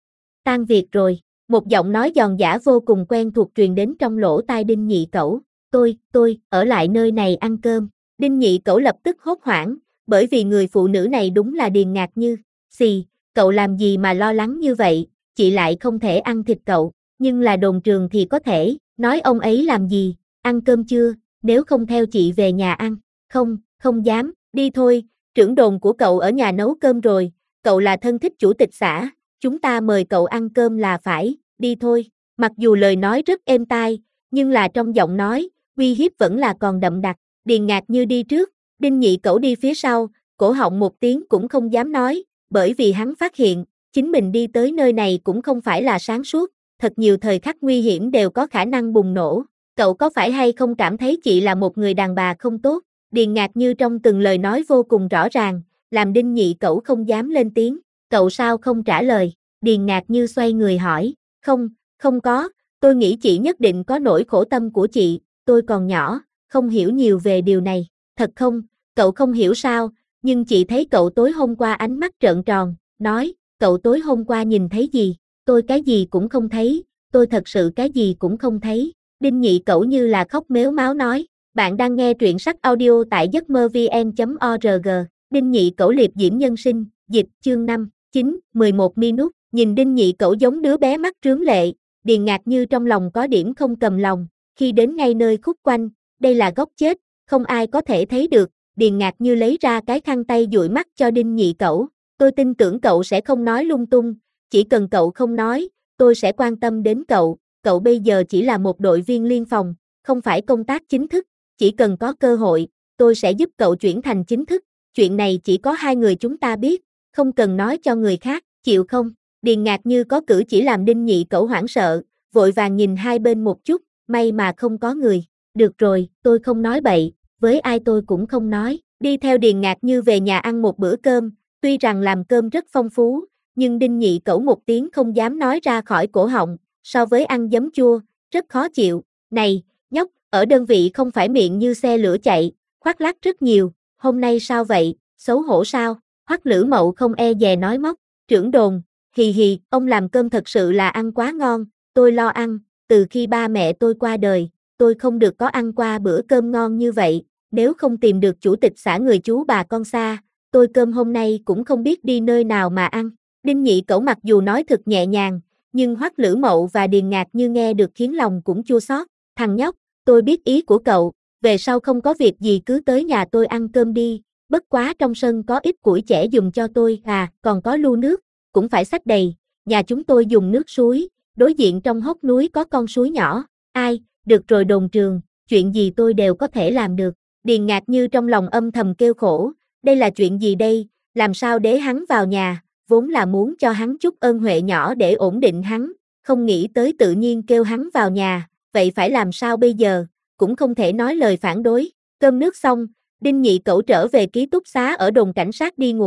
Tan việc rồi, một giọng nói giòn giã vô cùng quen thuộc truyền đến trong lỗ tai Đinh Nhị Cẩu, tôi, ở lại nơi này ăn cơm. Đinh Nhị Cẩu lập tức hốt hoảng, bởi vì người phụ nữ này đúng là Điền Ngạc Như. Xì, cậu làm gì mà lo lắng như vậy, chị lại không thể ăn thịt cậu, nhưng là đồn trường thì có thể, nói ông ấy làm gì, ăn cơm chưa, nếu không theo chị về nhà ăn, không dám, đi thôi, trưởng đồn của cậu ở nhà nấu cơm rồi, cậu là thân thích chủ tịch xã, chúng ta mời cậu ăn cơm là phải, đi thôi, mặc dù lời nói rất êm tai, nhưng là trong giọng nói, uy hiếp vẫn là còn đậm đặc, Điền Ngạc Như đi trước, Đinh Nhị Cẩu đi phía sau, cổ họng một tiếng cũng không dám nói, bởi vì hắn phát hiện, chính mình đi tới nơi này cũng không phải là sáng suốt, thật nhiều thời khắc nguy hiểm đều có khả năng bùng nổ, cậu có phải hay không cảm thấy chị là một người đàn bà không tốt, Điền Ngạc Như trong từng lời nói vô cùng rõ ràng, làm Đinh Nhị Cẩu không dám lên tiếng, cậu sao không trả lời, Điền Ngạc Như xoay người hỏi, không có, tôi nghĩ chị nhất định có nỗi khổ tâm của chị, tôi còn nhỏ, không hiểu nhiều về điều này, thật không, cậu không hiểu sao, nhưng chị thấy cậu tối hôm qua ánh mắt trợn tròn, nói, cậu tối hôm qua nhìn thấy gì, tôi cái gì cũng không thấy, tôi thật sự cái gì cũng không thấy, Đinh Nhị Cẩu như là khóc mếu máo nói, bạn đang nghe truyện sách audio tại giấc mơ vn.org, Đinh Nhị Cẩu liệp diễm nhân sinh, dịch, chương 5, 9, 11 minút, nhìn Đinh Nhị Cẩu giống đứa bé mắt trướng lệ, Điền Ngạc Như trong lòng có điểm không cầm lòng, khi đến ngay nơi khúc quanh, đây là góc chết, không ai có thể thấy được, Điền Ngạc Như lấy ra cái khăn tay dụi mắt cho Đinh Nhị Cẩu, tôi tin tưởng cậu sẽ không nói lung tung, chỉ cần cậu không nói, tôi sẽ quan tâm đến cậu bây giờ chỉ là một đội viên liên phòng, không phải công tác chính thức, chỉ cần có cơ hội, tôi sẽ giúp cậu chuyển thành chính thức, chuyện này chỉ có hai người chúng ta biết, không cần nói cho người khác, chịu không? Điền Ngạc Như có cử chỉ làm Đinh Nhị Cẩu hoảng sợ, vội vàng nhìn hai bên một chút, may mà không có người, được rồi, tôi không nói bậy, với ai tôi cũng không nói, đi theo Điền Ngạc Như về nhà ăn một bữa cơm, tuy rằng làm cơm rất phong phú, nhưng Đinh Nhị Cẩu một tiếng không dám nói ra khỏi cổ họng, so với ăn giấm chua, rất khó chịu, này, nhóc, ở đơn vị không phải miệng như xe lửa chạy, khoác lác rất nhiều, hôm nay sao vậy, xấu hổ sao, Hoắc Lữ Mậu không e dè nói móc, trưởng đồn, hì, ông làm cơm thật sự là ăn quá ngon, tôi lo ăn, từ khi ba mẹ tôi qua đời, tôi không được có ăn qua bữa cơm ngon như vậy, nếu không tìm được chủ tịch xã người chú bà con xa, tôi cơm hôm nay cũng không biết đi nơi nào mà ăn. Đinh Nhị Cẩu mặc dù nói thật nhẹ nhàng, nhưng Hoắc Lữ Mậu và Điền Ngạc Như nghe được khiến lòng cũng chua xót. Thằng nhóc, tôi biết ý của cậu, về sau không có việc gì cứ tới nhà tôi ăn cơm đi, bất quá trong sân có ít củi chẻ dùng cho tôi, còn có lu nước, cũng phải xách đầy, nhà chúng tôi dùng nước suối, đối diện trong hốc núi có con suối nhỏ, ai, được rồi đồn trường, chuyện gì tôi đều có thể làm được. Điền Ngạc Như trong lòng âm thầm kêu khổ, đây là chuyện gì đây, làm sao để hắn vào nhà, vốn là muốn cho hắn chút ơn huệ nhỏ để ổn định hắn, không nghĩ tới tự nhiên kêu hắn vào nhà, vậy phải làm sao bây giờ, cũng không thể nói lời phản đối. Cơm nước xong, Đinh Nhị Cẩu trở về ký túc xá ở đồn cảnh sát đi ngủ,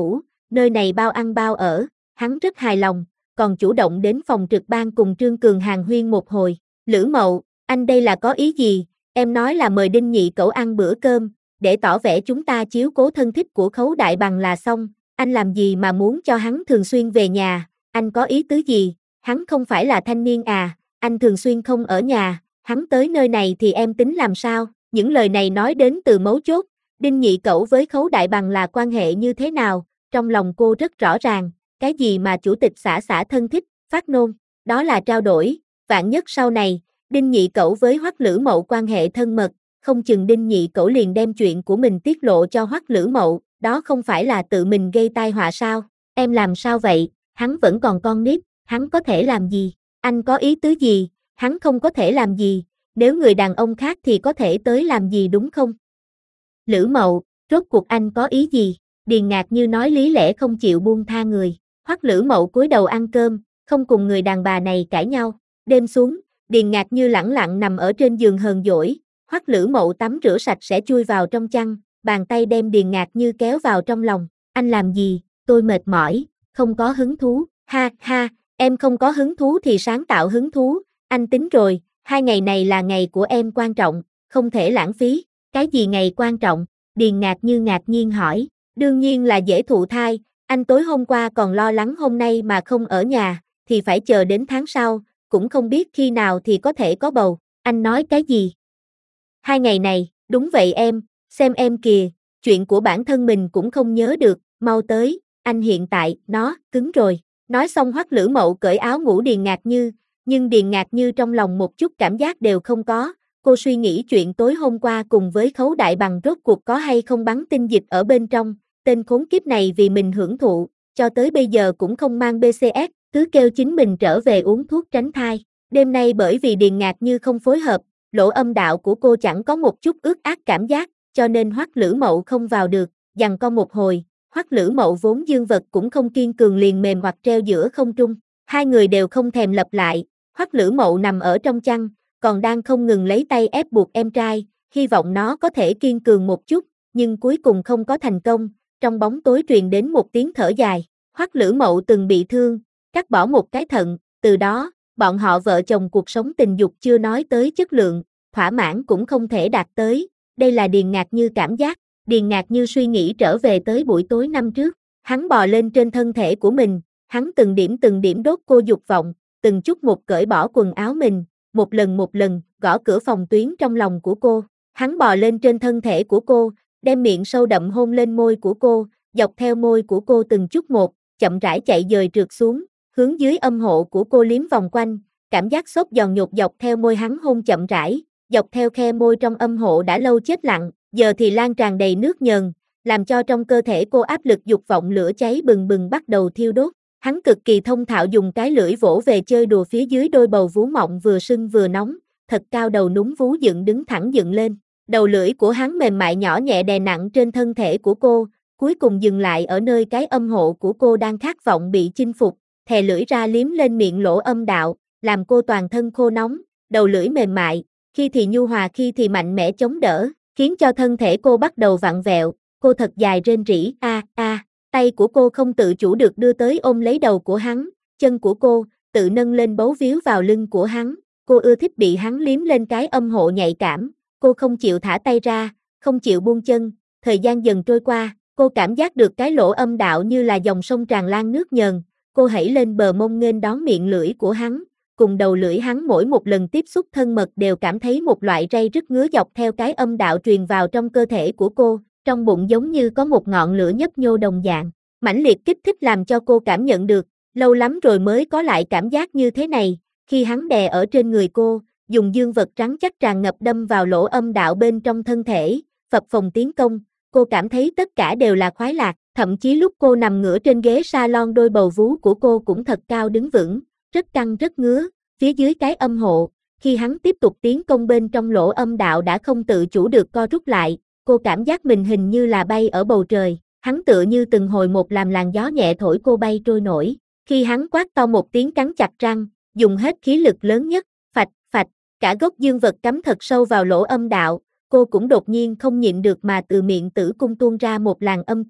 nơi này bao ăn bao ở, hắn rất hài lòng, còn chủ động đến phòng trực ban cùng Trương Cường hàn huyên một hồi. Lữ Mậu, anh đây là có ý gì? Em nói là mời Đinh Nhị Cẩu ăn bữa cơm, để tỏ vẻ chúng ta chiếu cố thân thích của Khấu Đại Bằng là xong, anh làm gì mà muốn cho hắn thường xuyên về nhà, anh có ý tứ gì? Hắn không phải là thanh niên à, anh thường xuyên không ở nhà, hắn tới nơi này thì em tính làm sao? Những lời này nói đến từ mấu chốt, Đinh Nhị Cẩu với Khấu Đại Bằng là quan hệ như thế nào, trong lòng cô rất rõ ràng, cái gì mà chủ tịch xã thân thích, phát ngôn, đó là trao đổi, vạn nhất sau này, Đinh Nhị Cẩu với Hoắc Lữ Mậu quan hệ thân mật, không chừng Đinh Nhị Cẩu liền đem chuyện của mình tiết lộ cho Hoắc Lữ Mậu, đó không phải là tự mình gây tai họa sao? Em làm sao vậy? Hắn vẫn còn con nít, hắn có thể làm gì? Anh có ý tứ gì? Hắn không có thể làm gì, nếu người đàn ông khác thì có thể tới làm gì đúng không? Lữ Mậu, rốt cuộc anh có ý gì? Điền Ngạc Như nói lý lẽ không chịu buông tha người. Hoắc Lữ Mậu cúi đầu ăn cơm, không cùng người đàn bà này cãi nhau. Đêm xuống, Điền Ngạc Như lẳng lặng nằm ở trên giường hờn dỗi. Hoắc Lữ Mậu tắm rửa sạch sẽ chui vào trong chăn, bàn tay đem Điền Ngạc Như kéo vào trong lòng. Anh làm gì? Tôi mệt mỏi, không có hứng thú. Ha ha, em không có hứng thú thì sáng tạo hứng thú. Anh tính rồi, 2 ngày này là ngày của em quan trọng, không thể lãng phí. Cái gì ngày quan trọng? Điền Ngạc Như ngạc nhiên hỏi. Đương nhiên là dễ thụ thai, anh tối hôm qua còn lo lắng hôm nay mà không ở nhà, thì phải chờ đến tháng sau, cũng không biết khi nào thì có thể có bầu. Anh nói cái gì? 2 ngày này, đúng vậy em, xem em kìa, chuyện của bản thân mình cũng không nhớ được, mau tới, anh hiện tại, nó, cứng rồi. Nói xong Hoắc Lữ Mậu cởi áo ngủ Điền Ngạc Như, nhưng Điền Ngạc Như trong lòng một chút cảm giác đều không có. Cô suy nghĩ chuyện tối hôm qua cùng với Khấu Đại Bằng rốt cuộc có hay không bắn tinh dịch ở bên trong, tên khốn kiếp này vì mình hưởng thụ, cho tới bây giờ cũng không mang BCS, cứ kêu chính mình trở về uống thuốc tránh thai. Đêm nay bởi vì Điền Ngạc Như không phối hợp, lỗ âm đạo của cô chẳng có một chút ướt át cảm giác, cho nên Hoắc Lữ Mậu không vào được, giằng co một hồi, Hoắc Lữ Mậu vốn dương vật cũng không kiên cường liền mềm hoặc treo giữa không trung, hai người đều không thèm lập lại, Hoắc Lữ Mậu nằm ở trong chăn, còn đang không ngừng lấy tay ép buộc em trai, hy vọng nó có thể kiên cường một chút, nhưng cuối cùng không có thành công, trong bóng tối truyền đến một tiếng thở dài, Hoắc Lữ Mậu từng bị thương, cắt bỏ một cái thận, từ đó, bọn họ vợ chồng cuộc sống tình dục chưa nói tới chất lượng, thỏa mãn cũng không thể đạt tới, đây là Điền Ngạc Như cảm giác, Điền Ngạc Như suy nghĩ trở về tới buổi tối năm trước, hắn bò lên trên thân thể của mình, hắn từng điểm đốt cô dục vọng, từng chút một cởi bỏ quần áo mình, một lần, gõ cửa phòng tuyến trong lòng của cô, hắn bò lên trên thân thể của cô, đem miệng sâu đậm hôn lên môi của cô, dọc theo môi của cô từng chút một, chậm rãi chạy dời trượt xuống, hướng dưới âm hộ của cô liếm vòng quanh, cảm giác xốp giòn nhột dọc theo môi hắn hôn chậm rãi, dọc theo khe môi trong âm hộ đã lâu chết lặng, giờ thì lan tràn đầy nước nhờn, làm cho trong cơ thể cô áp lực dục vọng lửa cháy bừng bừng bắt đầu thiêu đốt. Hắn cực kỳ thông thạo dùng cái lưỡi vỗ về chơi đùa phía dưới đôi bầu vú mọng vừa sưng vừa nóng, thật cao đầu núm vú dựng đứng thẳng dựng lên. Đầu lưỡi của hắn mềm mại nhỏ nhẹ đè nặng trên thân thể của cô, cuối cùng dừng lại ở nơi cái âm hộ của cô đang khát vọng bị chinh phục, thè lưỡi ra liếm lên miệng lỗ âm đạo, làm cô toàn thân khô nóng, đầu lưỡi mềm mại, khi thì nhu hòa khi thì mạnh mẽ chống đỡ, khiến cho thân thể cô bắt đầu vặn vẹo, cô thật dài rên rỉ, tay của cô không tự chủ được đưa tới ôm lấy đầu của hắn, chân của cô, tự nâng lên bấu víu vào lưng của hắn, cô ưa thích bị hắn liếm lên cái âm hộ nhạy cảm, cô không chịu thả tay ra, không chịu buông chân, thời gian dần trôi qua, cô cảm giác được cái lỗ âm đạo như là dòng sông tràn lan nước nhờn, cô hãy lên bờ mông nghênh đón miệng lưỡi của hắn, cùng đầu lưỡi hắn mỗi một lần tiếp xúc thân mật đều cảm thấy một loại ray rứt ngứa dọc theo cái âm đạo truyền vào trong cơ thể của cô, trong bụng giống như có một ngọn lửa nhấp nhô đồng dạng, mãnh liệt kích thích làm cho cô cảm nhận được, lâu lắm rồi mới có lại cảm giác như thế này, khi hắn đè ở trên người cô, dùng dương vật trắng chắc tràn ngập đâm vào lỗ âm đạo bên trong thân thể, phập phồng tiến công, cô cảm thấy tất cả đều là khoái lạc, thậm chí lúc cô nằm ngửa trên ghế salon đôi bầu vú của cô cũng thật cao đứng vững, rất căng rất ngứa, phía dưới cái âm hộ, khi hắn tiếp tục tiến công bên trong lỗ âm đạo đã không tự chủ được co rút lại, cô cảm giác mình hình như là bay ở bầu trời, hắn tựa như từng hồi một làm làn gió nhẹ thổi cô bay trôi nổi, khi hắn quát to một tiếng cắn chặt răng, dùng hết khí lực lớn nhất, phạch, cả gốc dương vật cắm thật sâu vào lỗ âm đạo, cô cũng đột nhiên không nhịn được mà từ miệng tử cung tuôn ra một làn âm tinh,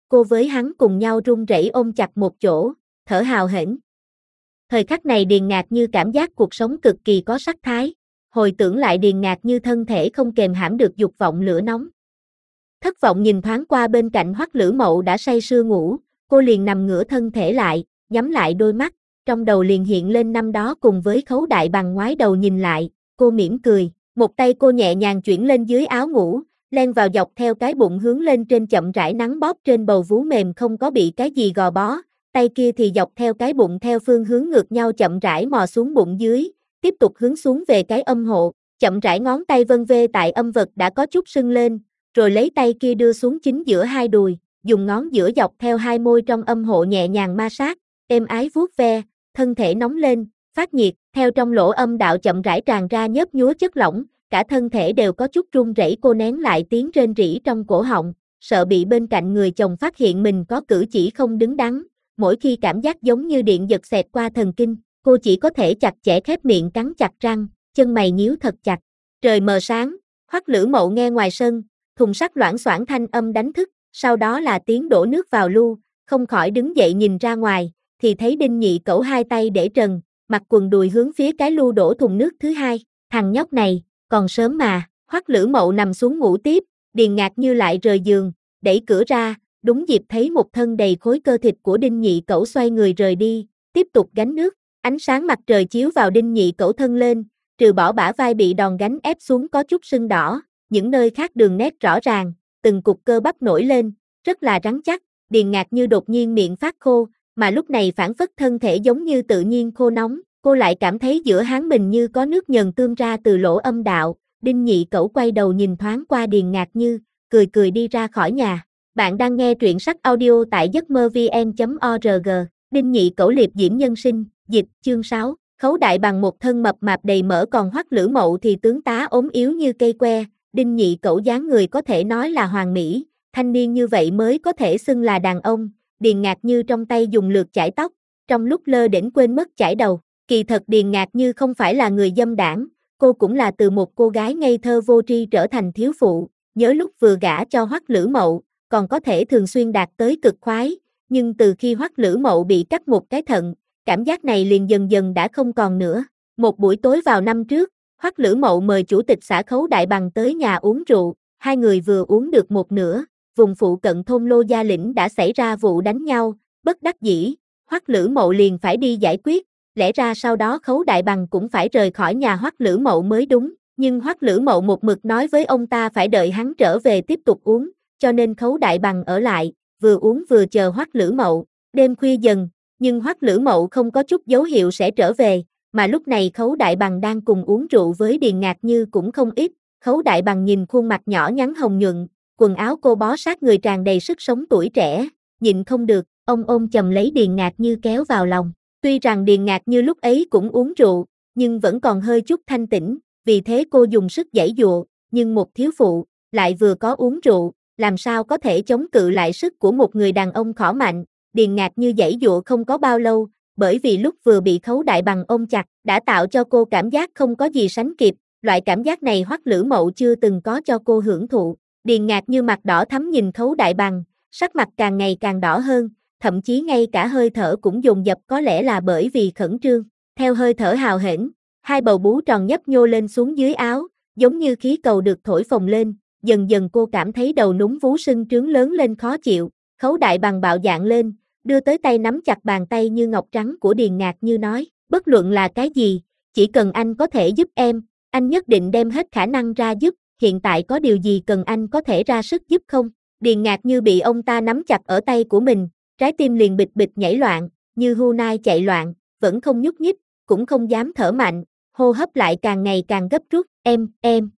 cô với hắn cùng nhau run rẩy ôm chặt một chỗ, thở hào hển. Thời khắc này Điền Ngạc Như cảm giác cuộc sống cực kỳ có sắc thái, hồi tưởng lại Điền Ngạc Như thân thể không kềm hãm được dục vọng lửa nóng. Thất vọng nhìn thoáng qua bên cạnh Hoắc Lữ Mậu đã say sưa ngủ, cô liền nằm ngửa thân thể lại, nhắm lại đôi mắt, trong đầu liền hiện lên năm đó cùng với Khấu Đại Bằng ngoái đầu nhìn lại, cô mỉm cười, một tay cô nhẹ nhàng chuyển lên dưới áo ngủ, len vào dọc theo cái bụng hướng lên trên chậm rãi nắng bóp trên bầu vú mềm không có bị cái gì gò bó, tay kia thì dọc theo cái bụng theo phương hướng ngược nhau chậm rãi mò xuống bụng dưới, tiếp tục hướng xuống về cái âm hộ, chậm rãi ngón tay vân vê tại âm vật đã có chút sưng lên, rồi lấy tay kia đưa xuống chính giữa hai đùi, dùng ngón giữa dọc theo hai môi trong âm hộ nhẹ nhàng ma sát, êm ái vuốt ve, thân thể nóng lên, phát nhiệt, theo trong lỗ âm đạo chậm rãi tràn ra nhớp nhúa chất lỏng, cả thân thể đều có chút run rẩy, cô nén lại tiếng rên rỉ trong cổ họng, sợ bị bên cạnh người chồng phát hiện mình có cử chỉ không đứng đắn, mỗi khi cảm giác giống như điện giật xẹt qua thần kinh, cô chỉ có thể chặt chẽ khép miệng cắn chặt răng, chân mày nhíu thật chặt. Trời mờ sáng, Hoắc Lữ Mậu nghe ngoài sân, thùng sắt loảng xoảng thanh âm đánh thức, sau đó là tiếng đổ nước vào lu, không khỏi đứng dậy nhìn ra ngoài, thì thấy Đinh Nhị Cẩu hai tay để trần, mặc quần đùi hướng phía cái lu đổ thùng nước thứ hai, thằng nhóc này, còn sớm mà, Hoắc Lữ Mậu nằm xuống ngủ tiếp, Điền Ngạc Như lại rời giường, đẩy cửa ra, đúng dịp thấy một thân đầy khối cơ thịt của Đinh Nhị Cẩu xoay người rời đi, tiếp tục gánh nước, ánh sáng mặt trời chiếu vào Đinh Nhị Cẩu thân lên, trừ bỏ bả vai bị đòn gánh ép xuống có chút sưng đỏ, những nơi khác đường nét rõ ràng, từng cục cơ bắp nổi lên, rất là rắn chắc, Điền Ngạc Như đột nhiên miệng phát khô, mà lúc này phản phất thân thể giống như tự nhiên khô nóng, cô lại cảm thấy giữa háng mình như có nước nhờn tươm ra từ lỗ âm đạo, Đinh Nhị Cẩu quay đầu nhìn thoáng qua Điền Ngạc Như, cười cười đi ra khỏi nhà. Bạn đang nghe truyện sách audio tại giấc mơ vn.org, Đinh Nhị Cẩu liệp diễm nhân sinh, dịch, chương 6, Khấu Đại Bằng một thân mập mạp đầy mỡ còn Hoắc Lữ Mậu thì tướng tá ốm yếu như cây que, Đinh Nhị Cẩu dáng người có thể nói là hoàn mỹ, thanh niên như vậy mới có thể xưng là đàn ông, Điền Ngạc Như trong tay dùng lược chải tóc, trong lúc lơ đễnh quên mất chải đầu, kỳ thật Điền Ngạc Như không phải là người dâm đảng, cô cũng là từ một cô gái ngây thơ vô tri trở thành thiếu phụ, nhớ lúc vừa gả cho Hoắc Lữ Mậu, còn có thể thường xuyên đạt tới cực khoái, nhưng từ khi Hoắc Lữ Mậu bị cắt một cái thận, cảm giác này liền dần dần đã không còn nữa. Một buổi tối vào năm trước, Hoắc Lữ Mậu mời chủ tịch xã Khấu Đại Bằng tới nhà uống rượu, hai người vừa uống được một nửa, vùng phụ cận thôn Lô Gia Lĩnh đã xảy ra vụ đánh nhau, bất đắc dĩ, Hoắc Lữ Mậu liền phải đi giải quyết, lẽ ra sau đó Khấu Đại Bằng cũng phải rời khỏi nhà Hoắc Lữ Mậu mới đúng, nhưng Hoắc Lữ Mậu một mực nói với ông ta phải đợi hắn trở về tiếp tục uống, cho nên Khấu Đại Bằng ở lại, vừa uống vừa chờ Hoắc Lữ Mậu, đêm khuya dần, nhưng Hoắc Lữ Mậu không có chút dấu hiệu sẽ trở về, mà lúc này Khấu Đại Bằng đang cùng uống rượu với Điền Ngạc Như cũng không ít, Khấu Đại Bằng nhìn khuôn mặt nhỏ nhắn hồng nhuận, quần áo cô bó sát người tràn đầy sức sống tuổi trẻ, nhịn không được, ông ôm chầm lấy Điền Ngạc Như kéo vào lòng, tuy rằng Điền Ngạc Như lúc ấy cũng uống rượu, nhưng vẫn còn hơi chút thanh tĩnh, vì thế cô dùng sức giãy giụa, nhưng một thiếu phụ, lại vừa có uống rượu, làm sao có thể chống cự lại sức của một người đàn ông khỏe mạnh, Điền Ngạc Như giãy giụa không có bao lâu, bởi vì lúc vừa bị Khấu Đại Bằng ôm chặt, đã tạo cho cô cảm giác không có gì sánh kịp, loại cảm giác này Hoắc Lữ Mậu chưa từng có cho cô hưởng thụ. Điền Ngạc Như mặt đỏ thắm nhìn Khấu Đại Bằng, sắc mặt càng ngày càng đỏ hơn, thậm chí ngay cả hơi thở cũng dồn dập, có lẽ là bởi vì khẩn trương. Theo hơi thở hào hển, hai bầu bú tròn nhấp nhô lên xuống dưới áo, giống như khí cầu được thổi phồng lên, dần dần cô cảm thấy đầu núm vú sưng trướng lớn lên khó chịu. Khấu Đại Bằng bạo dạn lên, đưa tới tay nắm chặt bàn tay như ngọc trắng của Điền Ngạc Như nói, bất luận là cái gì, chỉ cần anh có thể giúp em, anh nhất định đem hết khả năng ra giúp, hiện tại có điều gì cần anh có thể ra sức giúp không? Điền Ngạc Như bị ông ta nắm chặt ở tay của mình, trái tim liền bịch bịch nhảy loạn, như hươu nai chạy loạn, vẫn không nhúc nhích, cũng không dám thở mạnh, hô hấp lại càng ngày càng gấp rút, em.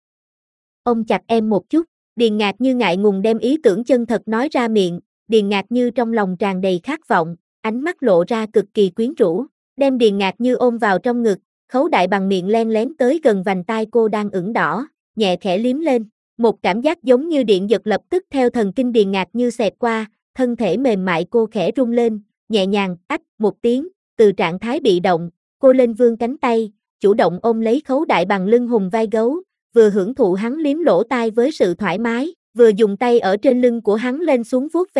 Ôm chặt em một chút, Điền Ngạc Như ngại ngùng đem ý tưởng chân thật nói ra miệng, Điền Ngạc Như trong lòng tràn đầy khát vọng, ánh mắt lộ ra cực kỳ quyến rũ, đem Điền Ngạc Như ôm vào trong ngực, Khấu Đại Bằng miệng len lén tới gần vành tai cô đang ửng đỏ, nhẹ khẽ liếm lên, một cảm giác giống như điện giật lập tức theo thần kinh Điền Ngạc Như xẹt qua, thân thể mềm mại cô khẽ rung lên, nhẹ nhàng, ách, một tiếng, từ trạng thái bị động, cô lên vươn cánh tay, chủ động ôm lấy Khấu Đại Bằng lưng hùng vai gấu, vừa hưởng thụ hắn liếm lỗ tai với sự thoải mái, vừa dùng tay ở trên lưng của hắn lên xuống vuốt ve,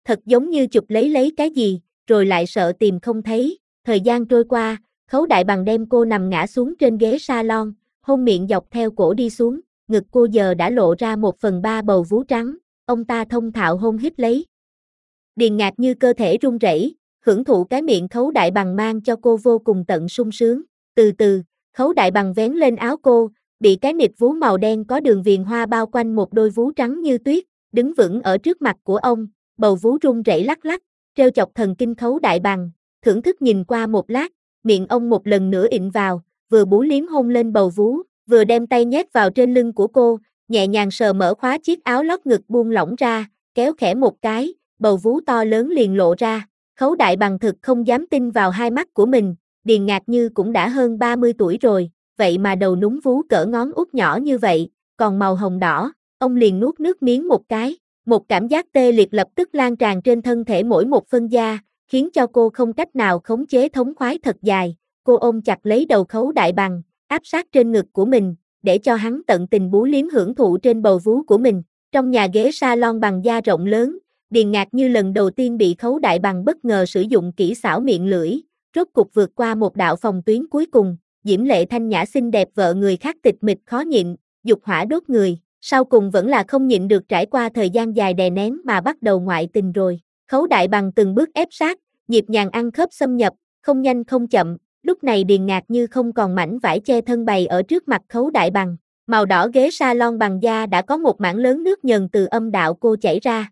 thật giống như chụp lấy cái gì, rồi lại sợ tìm không thấy. Thời gian trôi qua, Khấu Đại Bằng đem cô nằm ngã xuống trên ghế salon, hôn miệng dọc theo cổ đi xuống, ngực cô giờ đã lộ ra 1/3 bầu vú trắng, ông ta thông thạo hôn hít lấy. Điền Ngạc Như cơ thể run rẩy, hưởng thụ cái miệng Khấu Đại Bằng mang cho cô vô cùng tận sung sướng. Từ từ, Khấu Đại Bằng vén lên áo cô, bị cái nịt vú màu đen có đường viền hoa bao quanh một đôi vú trắng như tuyết, đứng vững ở trước mặt của ông, bầu vú run rẩy lắc lắc, trêu chọc thần kinh Khấu Đại Bằng, thưởng thức nhìn qua một lát, miệng ông một lần nữa ịn vào, vừa bú liếm hôn lên bầu vú, vừa đem tay nhét vào trên lưng của cô, nhẹ nhàng sờ mở khóa chiếc áo lót ngực buông lỏng ra, kéo khẽ một cái, bầu vú to lớn liền lộ ra. Khấu Đại Bằng thực không dám tin vào hai mắt của mình, Điền Ngạc Như cũng đã hơn 30 tuổi rồi, vậy mà đầu núm vú cỡ ngón út nhỏ như vậy, còn màu hồng đỏ, ông liền nuốt nước miếng một cái, một cảm giác tê liệt lập tức lan tràn trên thân thể mỗi một phân da, khiến cho cô không cách nào khống chế thống khoái thật dài, cô ôm chặt lấy đầu Khấu Đại Bằng, áp sát trên ngực của mình, để cho hắn tận tình bú liếm hưởng thụ trên bầu vú của mình. Trong nhà ghế salon bằng da rộng lớn, Điền Ngạc Như lần đầu tiên bị Khấu Đại Bằng bất ngờ sử dụng kỹ xảo miệng lưỡi, rốt cục vượt qua một đạo phòng tuyến cuối cùng, diễm lệ thanh nhã xinh đẹp vợ người khác tịch mịch khó nhịn, dục hỏa đốt người, sau cùng vẫn là không nhịn được trải qua thời gian dài đè nén mà bắt đầu ngoại tình rồi. Khấu Đại Bằng từng bước ép sát, nhịp nhàng ăn khớp xâm nhập, không nhanh không chậm, lúc này Điền Ngạc Như không còn mảnh vải che thân bày ở trước mặt Khấu Đại Bằng, màu đỏ ghế salon bằng da đã có một mảng lớn nước nhờn từ âm đạo cô chảy ra.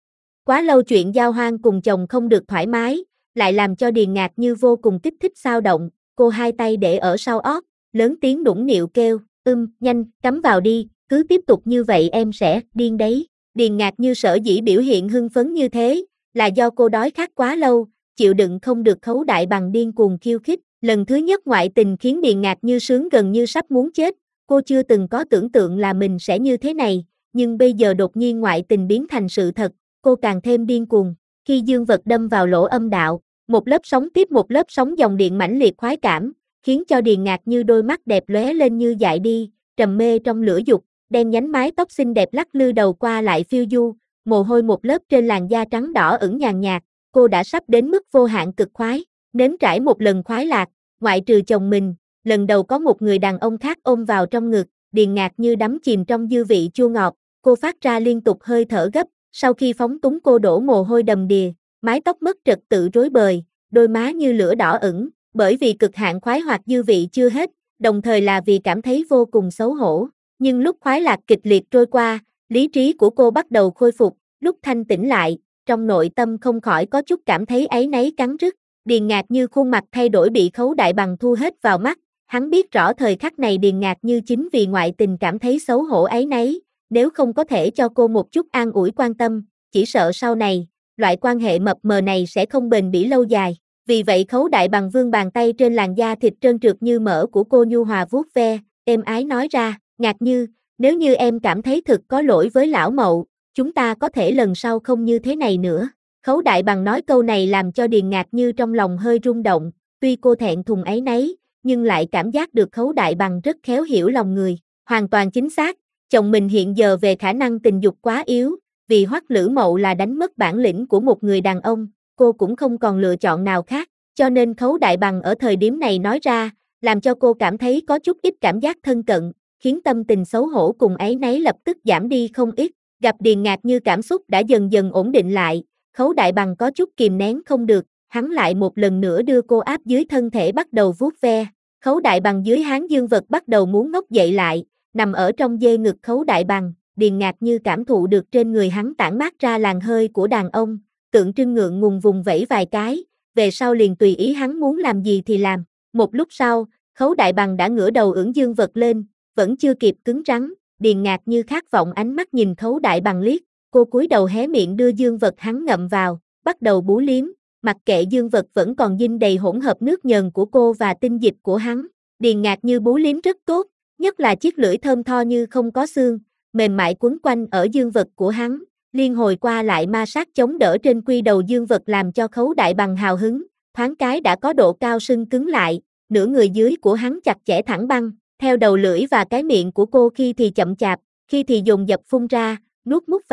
Quá lâu chuyện giao hoang cùng chồng không được thoải mái, lại làm cho Điền Ngạc Như vô cùng kích thích xao động, cô hai tay để ở sau ót, lớn tiếng nũng nịu kêu, nhanh, cắm vào đi, cứ tiếp tục như vậy em sẽ điên đấy. Điền Ngạc Như sở dĩ biểu hiện hưng phấn như thế, là do cô đói khát quá lâu, chịu đựng không được Khấu Đại Bằng điên cuồng khiêu khích. Lần thứ nhất ngoại tình khiến Điền Ngạc Như sướng gần như sắp muốn chết, cô chưa từng có tưởng tượng là mình sẽ như thế này, nhưng bây giờ đột nhiên ngoại tình biến thành sự thật, cô càng thêm điên cuồng. Khi dương vật đâm vào lỗ âm đạo, một lớp sóng tiếp một lớp sóng dòng điện mãnh liệt khoái cảm, khiến cho Điền Ngạc Như đôi mắt đẹp lóe lên như dại đi, trầm mê trong lửa dục, đen nhánh mái tóc xinh đẹp lắc lư đầu qua lại phiêu du, mồ hôi một lớp trên làn da trắng đỏ ửng nhàn nhạt, cô đã sắp đến mức vô hạn cực khoái, nếm trải một lần khoái lạc, ngoại trừ chồng mình, lần đầu có một người đàn ông khác ôm vào trong ngực, Điền Ngạc Như đắm chìm trong dư vị chua ngọt, cô phát ra liên tục hơi thở gấp, sau khi phóng túng cô đổ mồ hôi đầm đìa, mái tóc mất trật tự rối bời, đôi má như lửa đỏ ửng, bởi vì cực hạn khoái hoặc dư vị chưa hết, đồng thời là vì cảm thấy vô cùng xấu hổ. Nhưng lúc khoái lạc kịch liệt trôi qua, lý trí của cô bắt đầu khôi phục, lúc thanh tỉnh lại, trong nội tâm không khỏi có chút cảm thấy áy náy cắn rứt. Điền Ngạc Như khuôn mặt thay đổi bị Khấu Đại Bằng thu hết vào mắt, hắn biết rõ thời khắc này Điền Ngạc Như chính vì ngoại tình cảm thấy xấu hổ áy náy, nếu không có thể cho cô một chút an ủi quan tâm, chỉ sợ sau này, loại quan hệ mập mờ này sẽ không bền bỉ lâu dài. Vì vậy Khấu Đại Bằng vươn bàn tay trên làn da thịt trơn trượt như mỡ của cô nhu hòa vuốt ve, êm ái nói ra, Ngạc Như, nếu như em cảm thấy thực có lỗi với lão Mậu, chúng ta có thể lần sau không như thế này nữa. Khấu Đại Bằng nói câu này làm cho Điền Ngạc Như trong lòng hơi rung động, tuy cô thẹn thùng áy náy, nhưng lại cảm giác được Khấu Đại Bằng rất khéo hiểu lòng người, hoàn toàn chính xác, chồng mình hiện giờ về khả năng tình dục quá yếu, vì Hoắc Lữ Mậu là đánh mất bản lĩnh của một người đàn ông, cô cũng không còn lựa chọn nào khác, cho nên Khấu Đại Bằng ở thời điểm này nói ra, làm cho cô cảm thấy có chút ít cảm giác thân cận, khiến tâm tình xấu hổ cùng áy náy lập tức giảm đi không ít. Gặp Điền Ngạc Như cảm xúc đã dần dần ổn định lại, Khấu Đại Bằng có chút kìm nén không được, hắn lại một lần nữa đưa cô áp dưới thân thể bắt đầu vuốt ve. Khấu Đại Bằng dưới háng dương vật bắt đầu muốn ngóc dậy lại, nằm ở trong dê ngực Khấu Đại Bằng, Điền Ngạc Như cảm thụ được trên người hắn tản mát ra làn hơi của đàn ông, tượng trưng ngượng ngùng vùng vẫy vài cái, về sau liền tùy ý hắn muốn làm gì thì làm. Một lúc sau, Khấu Đại Bằng đã ngửa đầu ưỡn dương vật lên, vẫn chưa kịp cứng rắn, Điền Ngạc Như khát vọng ánh mắt nhìn Khấu Đại Bằng liếc, cô cúi đầu hé miệng đưa dương vật hắn ngậm vào, bắt đầu bú liếm, mặc kệ dương vật vẫn còn dinh đầy hỗn hợp nước nhờn của cô và tinh dịch của hắn. Điền Ngạc Như bú liếm rất tốt, nhất là chiếc lưỡi thơm tho như không có xương, mềm mại quấn quanh ở dương vật của hắn, liên hồi qua lại ma sát chống đỡ trên quy đầu dương vật làm cho Khấu Đại Bằng hào hứng, thoáng cái đã có độ cao sưng cứng lại, nửa người dưới của hắn chặt chẽ thẳng băng, theo đầu lưỡi và cái miệng của cô khi thì chậm chạp, khi thì dồn dập phun ra, nuốt mút vào,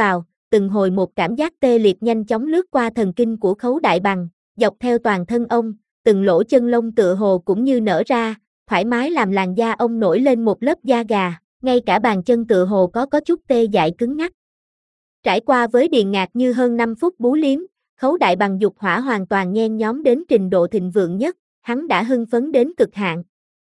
từng hồi một cảm giác tê liệt nhanh chóng lướt qua thần kinh của Khấu Đại Bằng, dọc theo toàn thân ông, từng lỗ chân lông tựa hồ cũng như nở ra, thoải mái làm làn da ông nổi lên một lớp da gà, ngay cả bàn chân tựa hồ có chút tê dại cứng ngắc. Trải qua với Điền Ngạc Như hơn 5 phút bú liếm, Khấu Đại Bằng dục hỏa hoàn toàn nhen nhóm đến trình độ thịnh vượng nhất, hắn đã hưng phấn đến cực hạn.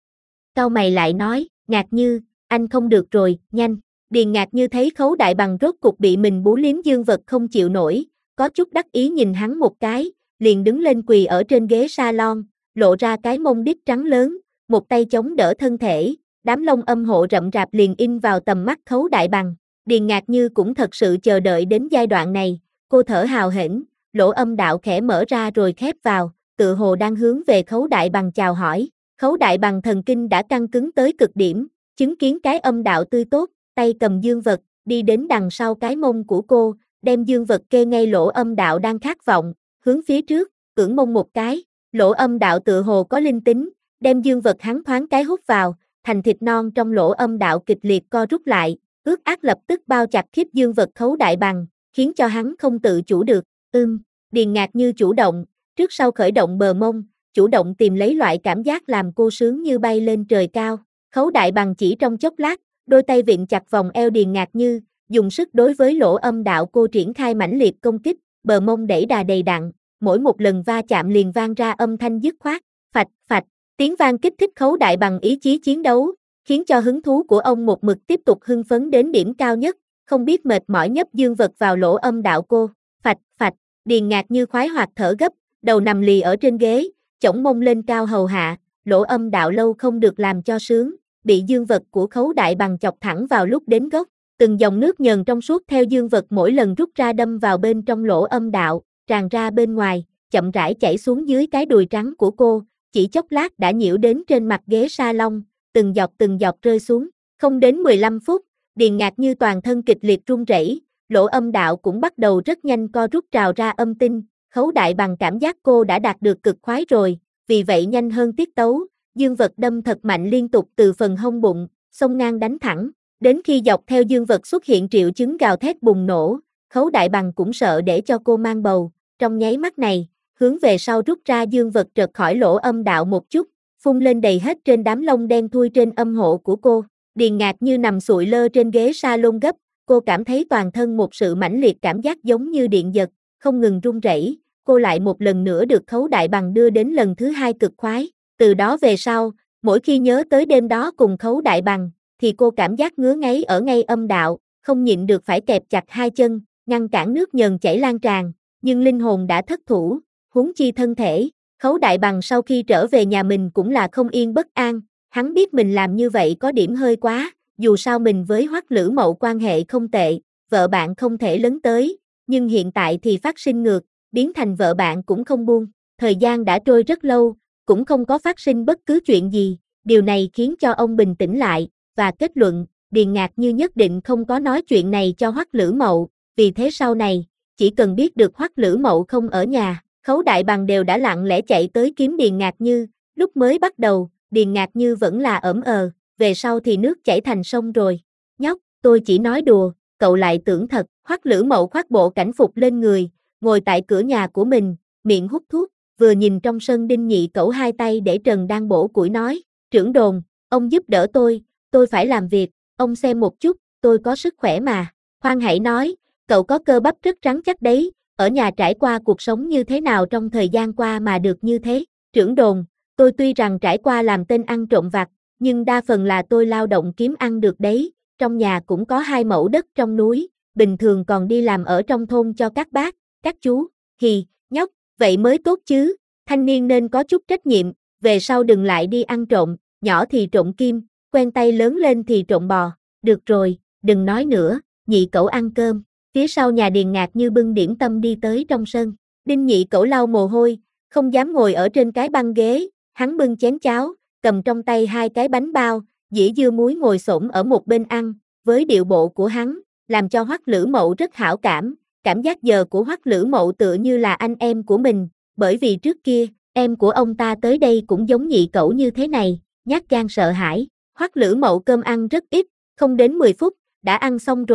Cau mày lại nói, Ngạc Như, anh không được rồi, nhanh. Điền Ngạc Như thấy Khấu Đại Bằng rốt cục bị mình bú liếm dương vật không chịu nổi, có chút đắc ý nhìn hắn một cái, liền đứng lên quỳ ở trên ghế salon, lộ ra cái mông đít trắng lớn, một tay chống đỡ thân thể, đám lông âm hộ rậm rạp liền in vào tầm mắt Khấu Đại Bằng. Điền Ngạc Như cũng thật sự chờ đợi đến giai đoạn này, cô thở hào hển, lỗ âm đạo khẽ mở ra rồi khép vào, tựa hồ đang hướng về Khấu Đại Bằng chào hỏi. Khấu Đại Bằng thần kinh đã căng cứng tới cực điểm, chứng kiến cái âm đạo tươi tốt, tay cầm dương vật, đi đến đằng sau cái mông của cô, đem dương vật kê ngay lỗ âm đạo đang khát vọng, hướng phía trước, cưỡng mông một cái, lỗ âm đạo tựa hồ có linh tính, đem dương vật hắn thoáng cái hút vào, thành thịt non trong lỗ âm đạo kịch liệt co rút lại, ướt át lập tức bao chặt khiếp dương vật Khấu Đại Bằng, khiến cho hắn không tự chủ được, Điền Ngạc Như chủ động, trước sau khởi động bờ mông, chủ động tìm lấy loại cảm giác làm cô sướng như bay lên trời cao. Khấu Đại Bằng chỉ trong chốc lát, đôi tay vịn chặt vòng eo Điền Ngạc Như, dùng sức đối với lỗ âm đạo cô triển khai mãnh liệt công kích, bờ mông đẩy đà đầy đặn, mỗi một lần va chạm liền vang ra âm thanh dứt khoát, phạch phạch, tiếng vang kích thích Khấu Đại Bằng ý chí chiến đấu, khiến cho hứng thú của ông một mực tiếp tục hưng phấn đến điểm cao nhất, không biết mệt mỏi nhấp dương vật vào lỗ âm đạo cô, phạch phạch, Điền Ngạc Như khoái hoạt thở gấp, đầu nằm lì ở trên ghế, chổng mông lên cao hầu hạ, lỗ âm đạo lâu không được làm cho sướng, bị dương vật của Khấu Đại Bằng chọc thẳng vào lúc đến gốc, từng dòng nước nhờn trong suốt theo dương vật mỗi lần rút ra đâm vào bên trong lỗ âm đạo, tràn ra bên ngoài, chậm rãi chảy xuống dưới cái đùi trắng của cô, chỉ chốc lát đã nhiễu đến trên mặt ghế salon, từng giọt rơi xuống, không đến 15 phút, Điền Ngạc Như toàn thân kịch liệt run rẩy, lỗ âm đạo cũng bắt đầu rất nhanh co rút trào ra âm tinh, Khấu Đại Bằng cảm giác cô đã đạt được cực khoái rồi, vì vậy nhanh hơn tiết tấu, dương vật đâm thật mạnh liên tục từ phần hông bụng, xông ngang đánh thẳng, đến khi dọc theo dương vật xuất hiện triệu chứng gào thét bùng nổ, Khấu Đại Bằng cũng sợ để cho cô mang bầu, trong nháy mắt này, hướng về sau rút ra dương vật trật khỏi lỗ âm đạo một chút, phun lên đầy hết trên đám lông đen thui trên âm hộ của cô. Điền Ngạc Như nằm sụi lơ trên ghế salon gấp, cô cảm thấy toàn thân một sự mãnh liệt cảm giác giống như điện giật, không ngừng run rẩy. Cô lại một lần nữa được Khấu Đại Bằng đưa đến lần thứ hai cực khoái. Từ đó về sau, mỗi khi nhớ tới đêm đó cùng Khấu Đại Bằng, thì cô cảm giác ngứa ngáy ở ngay âm đạo, không nhịn được phải kẹp chặt hai chân, ngăn cản nước nhờn chảy lan tràn, nhưng linh hồn đã thất thủ, huống chi thân thể. Khấu Đại Bằng sau khi trở về nhà mình cũng là không yên bất an, hắn biết mình làm như vậy có điểm hơi quá, dù sao mình với Hoắc Lữ Mậu quan hệ không tệ, vợ bạn không thể lấn tới, nhưng hiện tại thì phát sinh ngược, biến thành vợ bạn cũng không buông. Thời gian đã trôi rất lâu, cũng không có phát sinh bất cứ chuyện gì, điều này khiến cho ông bình tĩnh lại, và kết luận, Điền Ngạc Như nhất định không có nói chuyện này cho Hoắc Lữ Mậu, vì thế sau này, chỉ cần biết được Hoắc Lữ Mậu không ở nhà, Khấu Đại Bằng đều đã lặng lẽ chạy tới kiếm Điền Ngạc Như, lúc mới bắt đầu, Điền Ngạc Như vẫn là ỡm về sau thì nước chảy thành sông rồi. Nhóc, tôi chỉ nói đùa, cậu lại tưởng thật. Hoắc Lữ Mậu khoác bộ cảnh phục lên người, ngồi tại cửa nhà của mình, miệng hút thuốc, vừa nhìn trong sân Đinh Nhị Cẩu hai tay để trần đang bổ củi nói, trưởng đồn, ông giúp đỡ tôi phải làm việc, ông xem một chút, tôi có sức khỏe mà. Khoan hãy nói, cậu có cơ bắp rất rắn chắc đấy, ở nhà trải qua cuộc sống như thế nào trong thời gian qua mà được như thế. Trưởng đồn, tôi tuy rằng trải qua làm tên ăn trộm vặt, nhưng đa phần là tôi lao động kiếm ăn được đấy, trong nhà cũng có 2 mẫu đất trong núi, bình thường còn đi làm ở trong thôn cho các bác, các chú. Hì, nhóc, vậy mới tốt chứ, thanh niên nên có chút trách nhiệm, về sau đừng lại đi ăn trộm, nhỏ thì trộm kim, quen tay lớn lên thì trộm bò. Được rồi, đừng nói nữa, Nhị Cẩu ăn cơm. Phía sau nhà Điền Ngạc Như bưng điểm tâm đi tới trong sân. Đinh Nhị Cẩu lau mồ hôi, không dám ngồi ở trên cái băng ghế, hắn bưng chén cháo, cầm trong tay 2 cái bánh bao, dĩa dưa muối ngồi xổm ở một bên ăn, với điệu bộ của hắn, làm cho Hoắc Lữ Mậu rất hảo cảm giác giờ của Hoắc Lữ Mậu tựa như là anh em của mình, bởi vì trước kia, em của ông ta tới đây cũng giống Nhị Cẩu như thế này, nhát gan sợ hãi. Hoắc Lữ Mậu cơm ăn rất ít, không đến 10 phút, đã ăn xong rồi,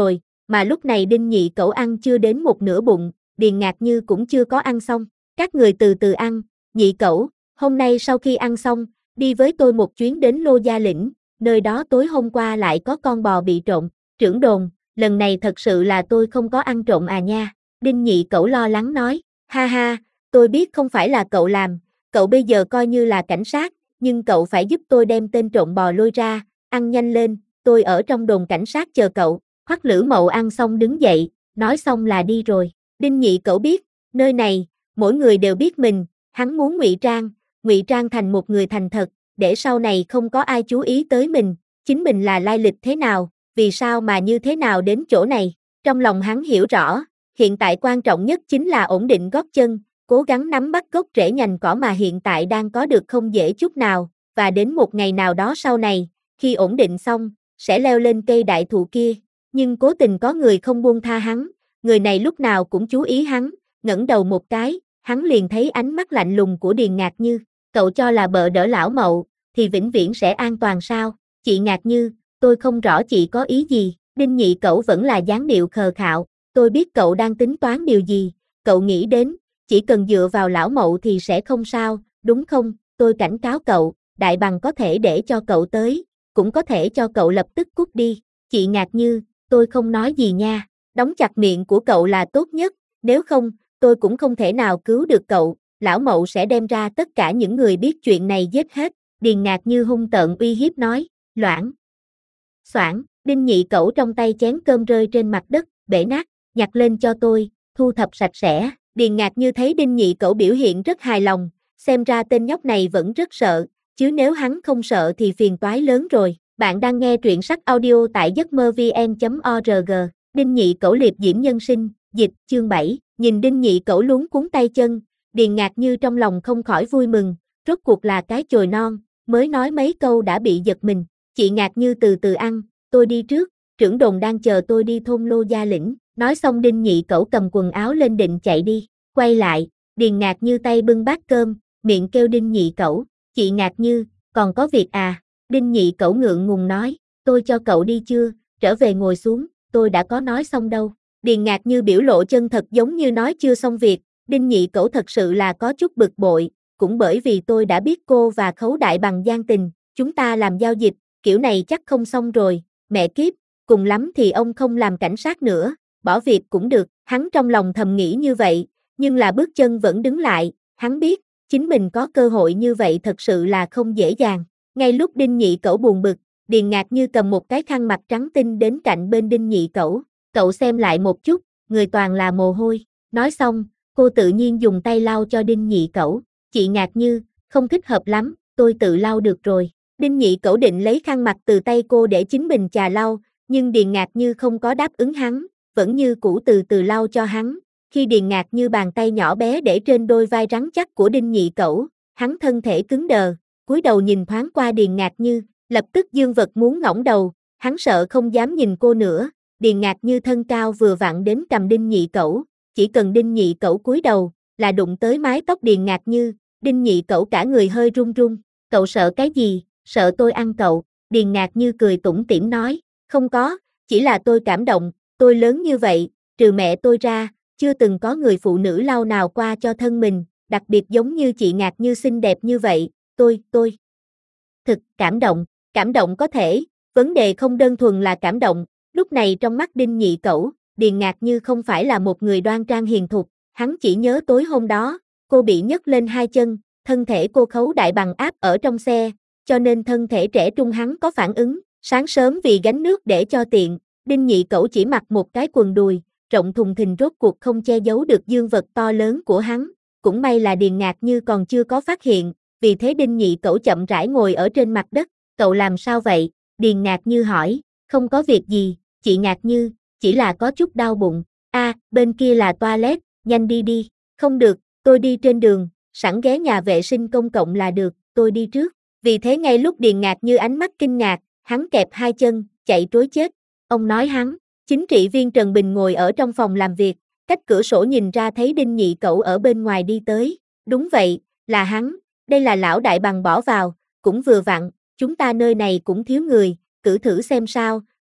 mà lúc này Đinh Nhị Cẩu ăn chưa đến một nửa bụng, Điền Ngạc Như cũng chưa có ăn xong. Các người từ từ ăn, Nhị Cẩu, hôm nay sau khi ăn xong, đi với tôi một chuyến đến Lô Gia Lĩnh, nơi đó tối hôm qua lại có con bò bị trộm. Trưởng đồn, lần này thật sự là tôi không có ăn trộm à nha. Đinh Nhị Cẩu lo lắng nói, ha ha, tôi biết không phải là cậu làm, cậu bây giờ coi như là cảnh sát, nhưng cậu phải giúp tôi đem tên trộm bò lôi ra, ăn nhanh lên, tôi ở trong đồn cảnh sát chờ cậu. Hoắc Lữ Mậu ăn xong đứng dậy, nói xong là đi rồi. Đinh Nhị Cẩu biết, nơi này, mỗi người đều biết mình, hắn muốn ngụy trang thành một người thành thật, để sau này không có ai chú ý tới mình, chính mình là lai lịch thế nào, vì sao mà như thế nào đến chỗ này. Trong lòng hắn hiểu rõ, hiện tại quan trọng nhất chính là ổn định gót chân, cố gắng nắm bắt gốc rễ nhành cỏ mà hiện tại đang có được không dễ chút nào, và đến một ngày nào đó sau này, khi ổn định xong, sẽ leo lên cây đại thụ kia. Nhưng cố tình có người không buông tha hắn, người này lúc nào cũng chú ý hắn, ngẩng đầu một cái, hắn liền thấy ánh mắt lạnh lùng của Điền Ngạc Như. Cậu cho là bợ đỡ lão Mậu, thì vĩnh viễn sẽ an toàn sao? Chị Ngạc Như, tôi không rõ chị có ý gì. Đinh Nhị Cẩu vẫn là dáng điệu khờ khạo, tôi biết cậu đang tính toán điều gì, cậu nghĩ đến, chỉ cần dựa vào lão Mậu thì sẽ không sao, đúng không? Tôi cảnh cáo cậu, Đại Bằng có thể để cho cậu tới, cũng có thể cho cậu lập tức cút đi. Chị Ngạc Như, tôi không nói gì nha, đóng chặt miệng của cậu là tốt nhất, nếu không, tôi cũng không thể nào cứu được cậu, lão Mậu sẽ đem ra tất cả những người biết chuyện này giết hết. Điền Ngạc Như hung tợn uy hiếp nói, loảng xoảng. Đinh Nhị Cẩu trong tay chén cơm rơi trên mặt đất, bể nát, nhặt lên cho tôi, thu thập sạch sẽ. Điền Ngạc Như thấy Đinh Nhị Cẩu biểu hiện rất hài lòng, xem ra tên nhóc này vẫn rất sợ, chứ nếu hắn không sợ thì phiền toái lớn rồi. Bạn đang nghe truyện sách audio tại giấc mơ vn.org. Đinh Nhị Cẩu liệp diễm nhân sinh, dịch, chương 7. Nhìn Đinh Nhị Cẩu luống cuống tay chân, Điền Ngạc Như trong lòng không khỏi vui mừng, rốt cuộc là cái chồi non, mới nói mấy câu đã bị giật mình. Chị Ngạc Như từ từ ăn, tôi đi trước, trưởng đồn đang chờ tôi đi thôn Lô Gia Lĩnh. Nói xong Đinh Nhị Cẩu cầm quần áo lên định chạy đi, quay lại, Điền Ngạc Như tay bưng bát cơm, miệng kêu Đinh Nhị Cẩu, chị Ngạc Như, còn có việc à? Đinh Nhị Cẩu ngượng ngùng nói, tôi cho cậu đi chưa, trở về ngồi xuống, tôi đã có nói xong đâu. Điền Ngạc Như biểu lộ chân thật giống như nói chưa xong việc, Đinh Nhị Cẩu thật sự là có chút bực bội, cũng bởi vì tôi đã biết cô và Khấu Đại Bằng gian tình, chúng ta làm giao dịch, kiểu này chắc không xong rồi, mẹ kiếp, cùng lắm thì ông không làm cảnh sát nữa, bỏ việc cũng được, hắn trong lòng thầm nghĩ như vậy, nhưng là bước chân vẫn đứng lại, hắn biết, chính mình có cơ hội như vậy thật sự là không dễ dàng. Ngay lúc Đinh Nhị Cẩu buồn bực, Điền Ngạc Như cầm một cái khăn mặt trắng tinh đến cạnh bên Đinh Nhị Cẩu, cậu xem lại một chút, người toàn là mồ hôi. Nói xong, cô tự nhiên dùng tay lau cho Đinh Nhị Cẩu, chị Ngạc Như, không thích hợp lắm, tôi tự lau được rồi. Đinh Nhị Cẩu định lấy khăn mặt từ tay cô để chính mình chà lau, nhưng Điền Ngạc Như không có đáp ứng hắn, vẫn như cũ từ từ lau cho hắn. Khi Điền Ngạc Như bàn tay nhỏ bé để trên đôi vai rắn chắc của Đinh Nhị Cẩu, hắn thân thể cứng đờ, cúi đầu nhìn thoáng qua Điền Ngạc Như, lập tức dương vật muốn ngõng đầu, hắn sợ không dám nhìn cô nữa. Điền Ngạc Như thân cao vừa vặn đến cầm Đinh Nhị Cẩu, chỉ cần Đinh Nhị Cẩu cúi đầu, là đụng tới mái tóc Điền Ngạc Như, Đinh Nhị Cẩu cả người hơi run run. Cậu sợ cái gì? Sợ tôi ăn cậu? Điền Ngạc Như cười tủm tỉm nói, không có, chỉ là tôi cảm động, tôi lớn như vậy, trừ mẹ tôi ra, chưa từng có người phụ nữ lau nào qua cho thân mình, đặc biệt giống như chị Ngạc Như xinh đẹp như vậy, tôi thực cảm động có thể, vấn đề không đơn thuần là cảm động. Lúc này trong mắt Đinh Nhị Cẩu, Điền Ngạc Như không phải là một người đoan trang hiền thục, hắn chỉ nhớ tối hôm đó, cô bị nhấc lên hai chân, thân thể cô Khấu Đại Bằng áp ở trong xe, cho nên thân thể trẻ trung hắn có phản ứng. Sáng sớm vì gánh nước để cho tiện, Đinh Nhị Cẩu chỉ mặc một cái quần đùi, rộng thùng thình rốt cuộc không che giấu được dương vật to lớn của hắn. Cũng may là Điền Ngạc Như còn chưa có phát hiện, vì thế Đinh Nhị Cẩu chậm rãi ngồi ở trên mặt đất. Cậu làm sao vậy? Điền Ngạc Như hỏi. Không có việc gì, chị Ngạc Như, chỉ là có chút đau bụng. Bên kia là toilet, nhanh đi đi. Không được, tôi đi trên đường, sẵn ghé nhà vệ sinh công cộng là được, tôi đi trước. Vì thế ngay lúc Điền Ngạc Như ánh mắt kinh ngạc, hắn kẹp hai chân, chạy trối chết. Ông nói hắn, chính trị viên Trần Bình ngồi ở trong phòng làm việc, cách cửa sổ nhìn ra thấy Đinh Nhị Cẩu ở bên ngoài đi tới. Đúng vậy, là hắn, đây là lão Đại Bằng bỏ vào, cũng vừa vặn, chúng ta nơi này cũng thiếu người, cử thử xem sao,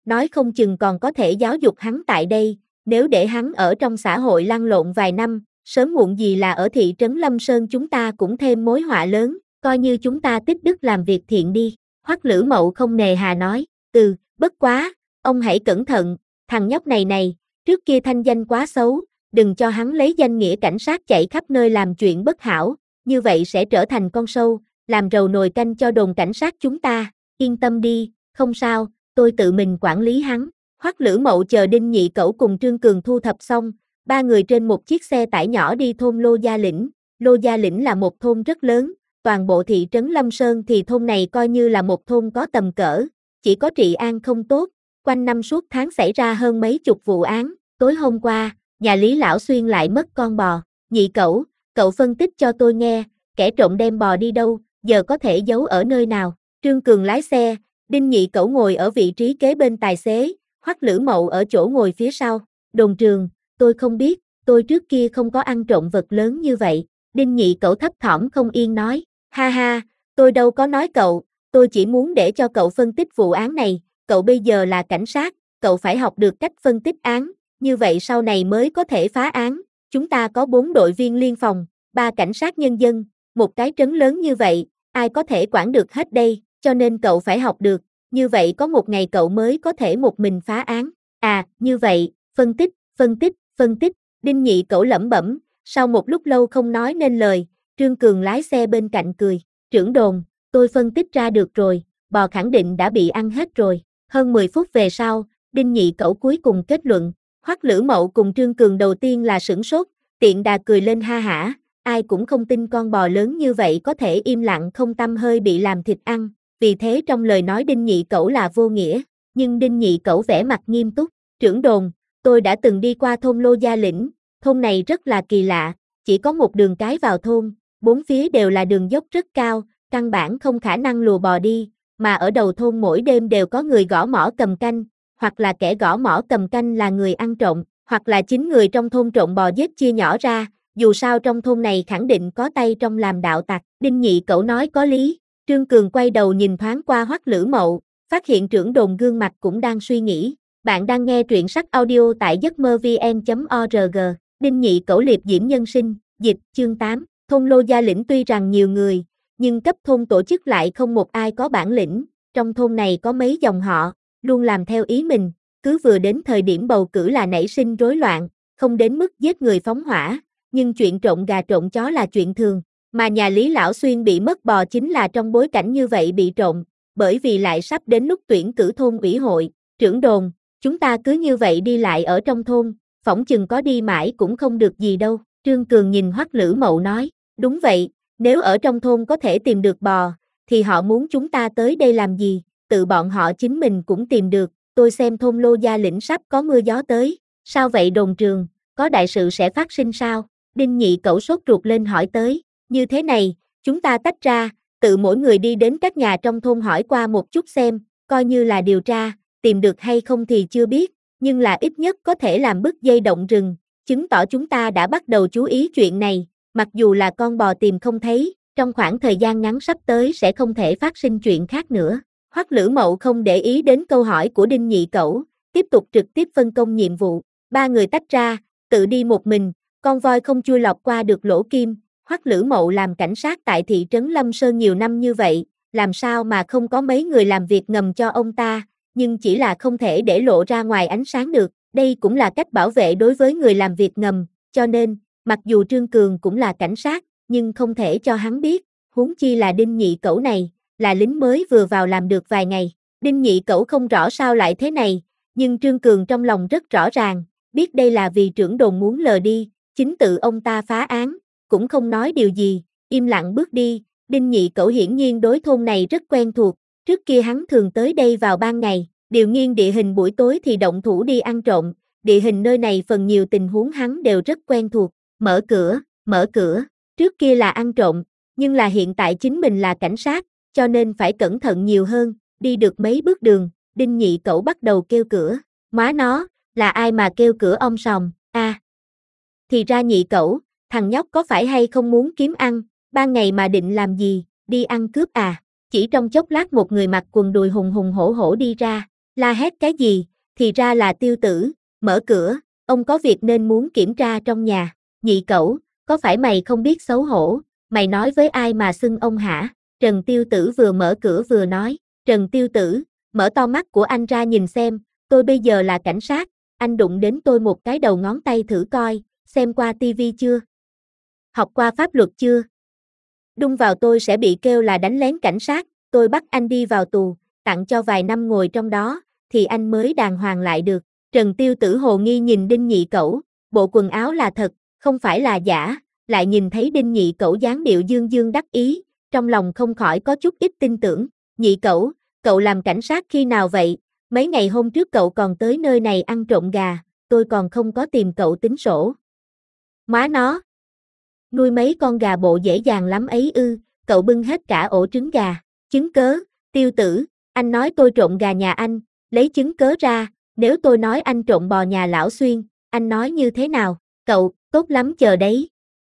nói không chừng còn có thể giáo dục hắn tại đây, nếu để hắn ở trong xã hội lăn lộn vài năm, sớm muộn gì là ở thị trấn Lâm Sơn chúng ta cũng thêm mối họa lớn, coi như chúng ta tích đức làm việc thiện đi. Hoắc Lữ Mậu không nề hà nói, bất quá, ông hãy cẩn thận, thằng nhóc này, trước kia thanh danh quá xấu, đừng cho hắn lấy danh nghĩa cảnh sát chạy khắp nơi làm chuyện bất hảo, như vậy sẽ trở thành con sâu, làm rầu nồi canh cho đồn cảnh sát chúng ta, yên tâm đi, không sao, tôi tự mình quản lý hắn. Hoắc Lữ Mậu chờ Đinh Nhị Cẩu cùng Trương Cường thu thập xong, ba người trên một chiếc xe tải nhỏ đi thôn Lô Gia Lĩnh. Lô Gia Lĩnh là một thôn rất lớn, toàn bộ thị trấn Lâm Sơn thì thôn này coi như là một thôn có tầm cỡ, chỉ có trị an không tốt, quanh năm suốt tháng xảy ra hơn mấy chục vụ án. Tối hôm qua, nhà Lý Lão Xuyên lại mất con bò. Nhị Cẩu, cậu phân tích cho tôi nghe, kẻ trộm đem bò đi đâu, giờ có thể giấu ở nơi nào? Trương Cường lái xe, Đinh Nhị Cẩu ngồi ở vị trí kế bên tài xế, Hoắc Lữ Mậu ở chỗ ngồi phía sau. Đồn trường, tôi không biết, tôi trước kia không có ăn trộm vật lớn như vậy. Đinh Nhị Cẩu thấp thỏm không yên nói, ha ha, tôi đâu có nói cậu, tôi chỉ muốn để cho cậu phân tích vụ án này, cậu bây giờ là cảnh sát, cậu phải học được cách phân tích án, như vậy sau này mới có thể phá án. Chúng ta có 4 đội viên liên phòng, 3 cảnh sát nhân dân, một cái trấn lớn như vậy, ai có thể quản được hết đây, cho nên cậu phải học được, như vậy có một ngày cậu mới có thể một mình phá án. À, như vậy, phân tích, Đinh Nhị Cẩu lẩm bẩm, sau một lúc lâu không nói nên lời, Trương Cường lái xe bên cạnh cười, trưởng đồn, tôi phân tích ra được rồi, bò khẳng định đã bị ăn hết rồi. Hơn 10 phút về sau, Đinh Nhị Cẩu cuối cùng kết luận, Hoắc Lữ Mậu cùng Trương Cường đầu tiên là sửng sốt, tiện đà cười lên ha hả, ai cũng không tin con bò lớn như vậy có thể im lặng không tăm hơi bị làm thịt ăn, vì thế trong lời nói Đinh Nhị Cẩu là vô nghĩa, nhưng Đinh Nhị Cẩu vẻ mặt nghiêm túc, trưởng đồn, tôi đã từng đi qua thôn Lô Gia Lĩnh, thôn này rất là kỳ lạ, chỉ có một đường cái vào thôn, 4 phía đều là đường dốc rất cao, căn bản không khả năng lùa bò đi, mà ở đầu thôn mỗi đêm đều có người gõ mõ cầm canh, hoặc là kẻ gõ mõ cầm canh là người ăn trộm, hoặc là chính người trong thôn trộm bò giết chia nhỏ ra, dù sao trong thôn này khẳng định có tay trong làm đạo tặc. Đinh Nhị Cẩu nói có lý. Trương Cường quay đầu nhìn thoáng qua Hoắc Lữ Mậu, phát hiện trưởng đồn gương mặt cũng đang suy nghĩ. Bạn đang nghe truyện sách audio tại giấcmơ-vn.org. Đinh Nhị Cẩu liệp diễm nhân sinh, dịch, chương 8. Thôn Lô Gia Lĩnh tuy rằng nhiều người, nhưng cấp thôn tổ chức lại không một ai có bản lĩnh. Trong thôn này có mấy dòng họ, luôn làm theo ý mình, cứ vừa đến thời điểm bầu cử là nảy sinh rối loạn, không đến mức giết người phóng hỏa, nhưng chuyện trộn gà trộn chó là chuyện thường. Mà nhà Lý Lão Xuyên bị mất bò chính là trong bối cảnh như vậy bị trộn, bởi vì lại sắp đến lúc tuyển cử thôn ủy hội. Trưởng đồn, chúng ta cứ như vậy đi lại ở trong thôn, phỏng chừng có đi mãi cũng không được gì đâu. Trương Cường nhìn Hoắc Lữ Mậu nói, đúng vậy, nếu ở trong thôn có thể tìm được bò, thì họ muốn chúng ta tới đây làm gì, tự bọn họ chính mình cũng tìm được. Tôi xem thôn Lô Gia Lĩnh sắp có mưa gió tới, sao vậy đồn trường, có đại sự sẽ phát sinh sao? Đinh Nhị Cẩu sốt ruột lên hỏi tới, như thế này, chúng ta tách ra, tự mỗi người đi đến các nhà trong thôn hỏi qua một chút xem, coi như là điều tra, tìm được hay không thì chưa biết, nhưng là ít nhất có thể làm bứt dây động rừng, chứng tỏ chúng ta đã bắt đầu chú ý chuyện này, mặc dù là con bò tìm không thấy, trong khoảng thời gian ngắn sắp tới sẽ không thể phát sinh chuyện khác nữa. Hoắc Lữ Mậu không để ý đến câu hỏi của Đinh Nhị Cẩu, tiếp tục trực tiếp phân công nhiệm vụ, ba người tách ra, tự đi một mình, con voi không chui lọt qua được lỗ kim. Hoắc Lữ Mậu làm cảnh sát tại thị trấn Lâm Sơn nhiều năm như vậy, làm sao mà không có mấy người làm việc ngầm cho ông ta, nhưng chỉ là không thể để lộ ra ngoài ánh sáng được, đây cũng là cách bảo vệ đối với người làm việc ngầm, cho nên, mặc dù Trương Cường cũng là cảnh sát, nhưng không thể cho hắn biết, huống chi là Đinh Nhị Cẩu này, là lính mới vừa vào làm được vài ngày. Đinh Nhị Cẩu không rõ sao lại thế này, nhưng Trương Cường trong lòng rất rõ ràng, biết đây là vì trưởng đồn muốn lờ đi, chính tự ông ta phá án, cũng không nói điều gì, im lặng bước đi. Đinh Nhị Cẩu hiển nhiên đối thôn này rất quen thuộc, trước kia hắn thường tới đây vào ban ngày, điều nghiên địa hình buổi tối thì động thủ đi ăn trộm, địa hình nơi này phần nhiều tình huống hắn đều rất quen thuộc, mở cửa, trước kia là ăn trộm, nhưng là hiện tại chính mình là cảnh sát, cho nên phải cẩn thận nhiều hơn, đi được mấy bước đường, Đinh Nhị Cẩu bắt đầu kêu cửa, má nó, là ai mà kêu cửa om sòm, thì ra Nhị Cẩu, thằng nhóc có phải hay không muốn kiếm ăn, ban ngày mà định làm gì, đi ăn cướp à? Chỉ trong chốc lát một người mặc quần đùi hùng hùng hổ hổ đi ra, La hét cái gì, thì ra là Tiêu Tử, mở cửa, ông có việc nên muốn kiểm tra trong nhà. Nhị cẩu, có phải mày không biết xấu hổ, mày nói với ai mà xưng ông hả? Trần Tiêu Tử vừa mở cửa vừa nói. Trần Tiêu Tử, mở to mắt của anh ra nhìn xem, tôi bây giờ là cảnh sát, anh đụng đến tôi một cái đầu ngón tay thử coi, xem qua tivi chưa? Học qua pháp luật chưa? Đụng vào tôi sẽ bị kêu là đánh lén cảnh sát, tôi bắt anh đi vào tù, tặng cho vài năm ngồi trong đó, thì anh mới đàng hoàng lại được. Trần Tiêu Tử hồ nghi nhìn Đinh Nhị Cẩu, bộ quần áo là thật, không phải là giả, lại nhìn thấy Đinh Nhị Cẩu dáng điệu dương dương đắc ý, trong lòng không khỏi có chút ít tin tưởng. Nhị Cẩu, cậu làm cảnh sát khi nào vậy? Mấy ngày hôm trước cậu còn tới nơi này ăn trộm gà, tôi còn không có tìm cậu tính sổ. Má nó! Nuôi mấy con gà bộ dễ dàng lắm ấy ư, cậu bưng hết cả ổ trứng gà. Chứng cớ, Tiêu Tử, anh nói tôi trộm gà nhà anh, lấy chứng cớ ra, nếu tôi nói anh trộm bò nhà lão Xuyên, anh nói như thế nào? Cậu, tốt lắm chờ đấy.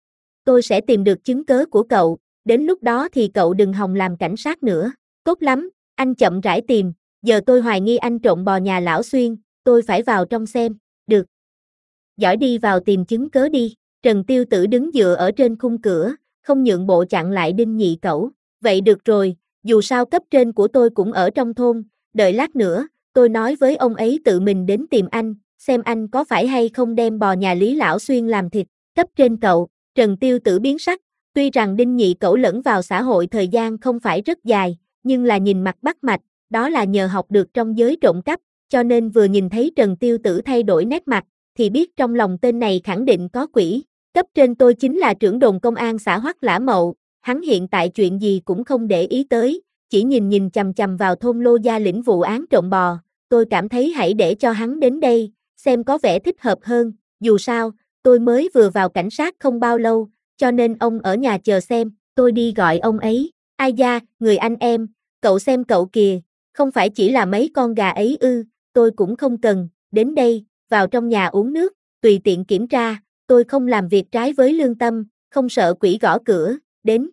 Tôi sẽ tìm được chứng cớ của cậu, đến lúc đó thì cậu đừng hòng làm cảnh sát nữa. Tốt lắm, anh chậm rãi tìm, giờ tôi hoài nghi anh trộm bò nhà lão Xuyên, tôi phải vào trong xem. Được. Giỏi, đi vào tìm chứng cớ đi. Trần Tiêu Tử đứng dựa ở trên khung cửa, không nhượng bộ chặn lại Đinh Nhị Cẩu. Vậy được rồi, dù sao cấp trên của tôi cũng ở trong thôn, đợi lát nữa, tôi nói với ông ấy tự mình đến tìm anh, xem anh có phải hay không đem bò nhà Lý Lão Xuyên làm thịt. Cấp trên cậu, Trần Tiêu Tử biến sắc, tuy rằng Đinh Nhị Cẩu lẫn vào xã hội thời gian không phải rất dài, nhưng là nhìn mặt bắt mạch, đó là nhờ học được trong giới trộm cắp, cho nên vừa nhìn thấy Trần Tiêu Tử thay đổi nét mặt, thì biết trong lòng tên này khẳng định có quỷ. Cấp trên tôi chính là trưởng đồn công an xã Hoắc Lã Mậu, hắn hiện tại chuyện gì cũng không để ý tới, chỉ nhìn chằm chằm vào thôn Lô Gia lĩnh vụ án trộm bò, tôi cảm thấy hãy để cho hắn đến đây, xem có vẻ thích hợp hơn, dù sao, tôi mới vừa vào cảnh sát không bao lâu, cho nên ông ở nhà chờ xem, tôi đi gọi ông ấy. Ai da, người anh em, cậu xem cậu kìa, không phải chỉ là mấy con gà ấy ư, tôi cũng không cần, đến đây, vào trong nhà uống nước, tùy tiện kiểm tra, tôi không làm việc trái với lương tâm, không sợ quỷ gõ cửa, đến.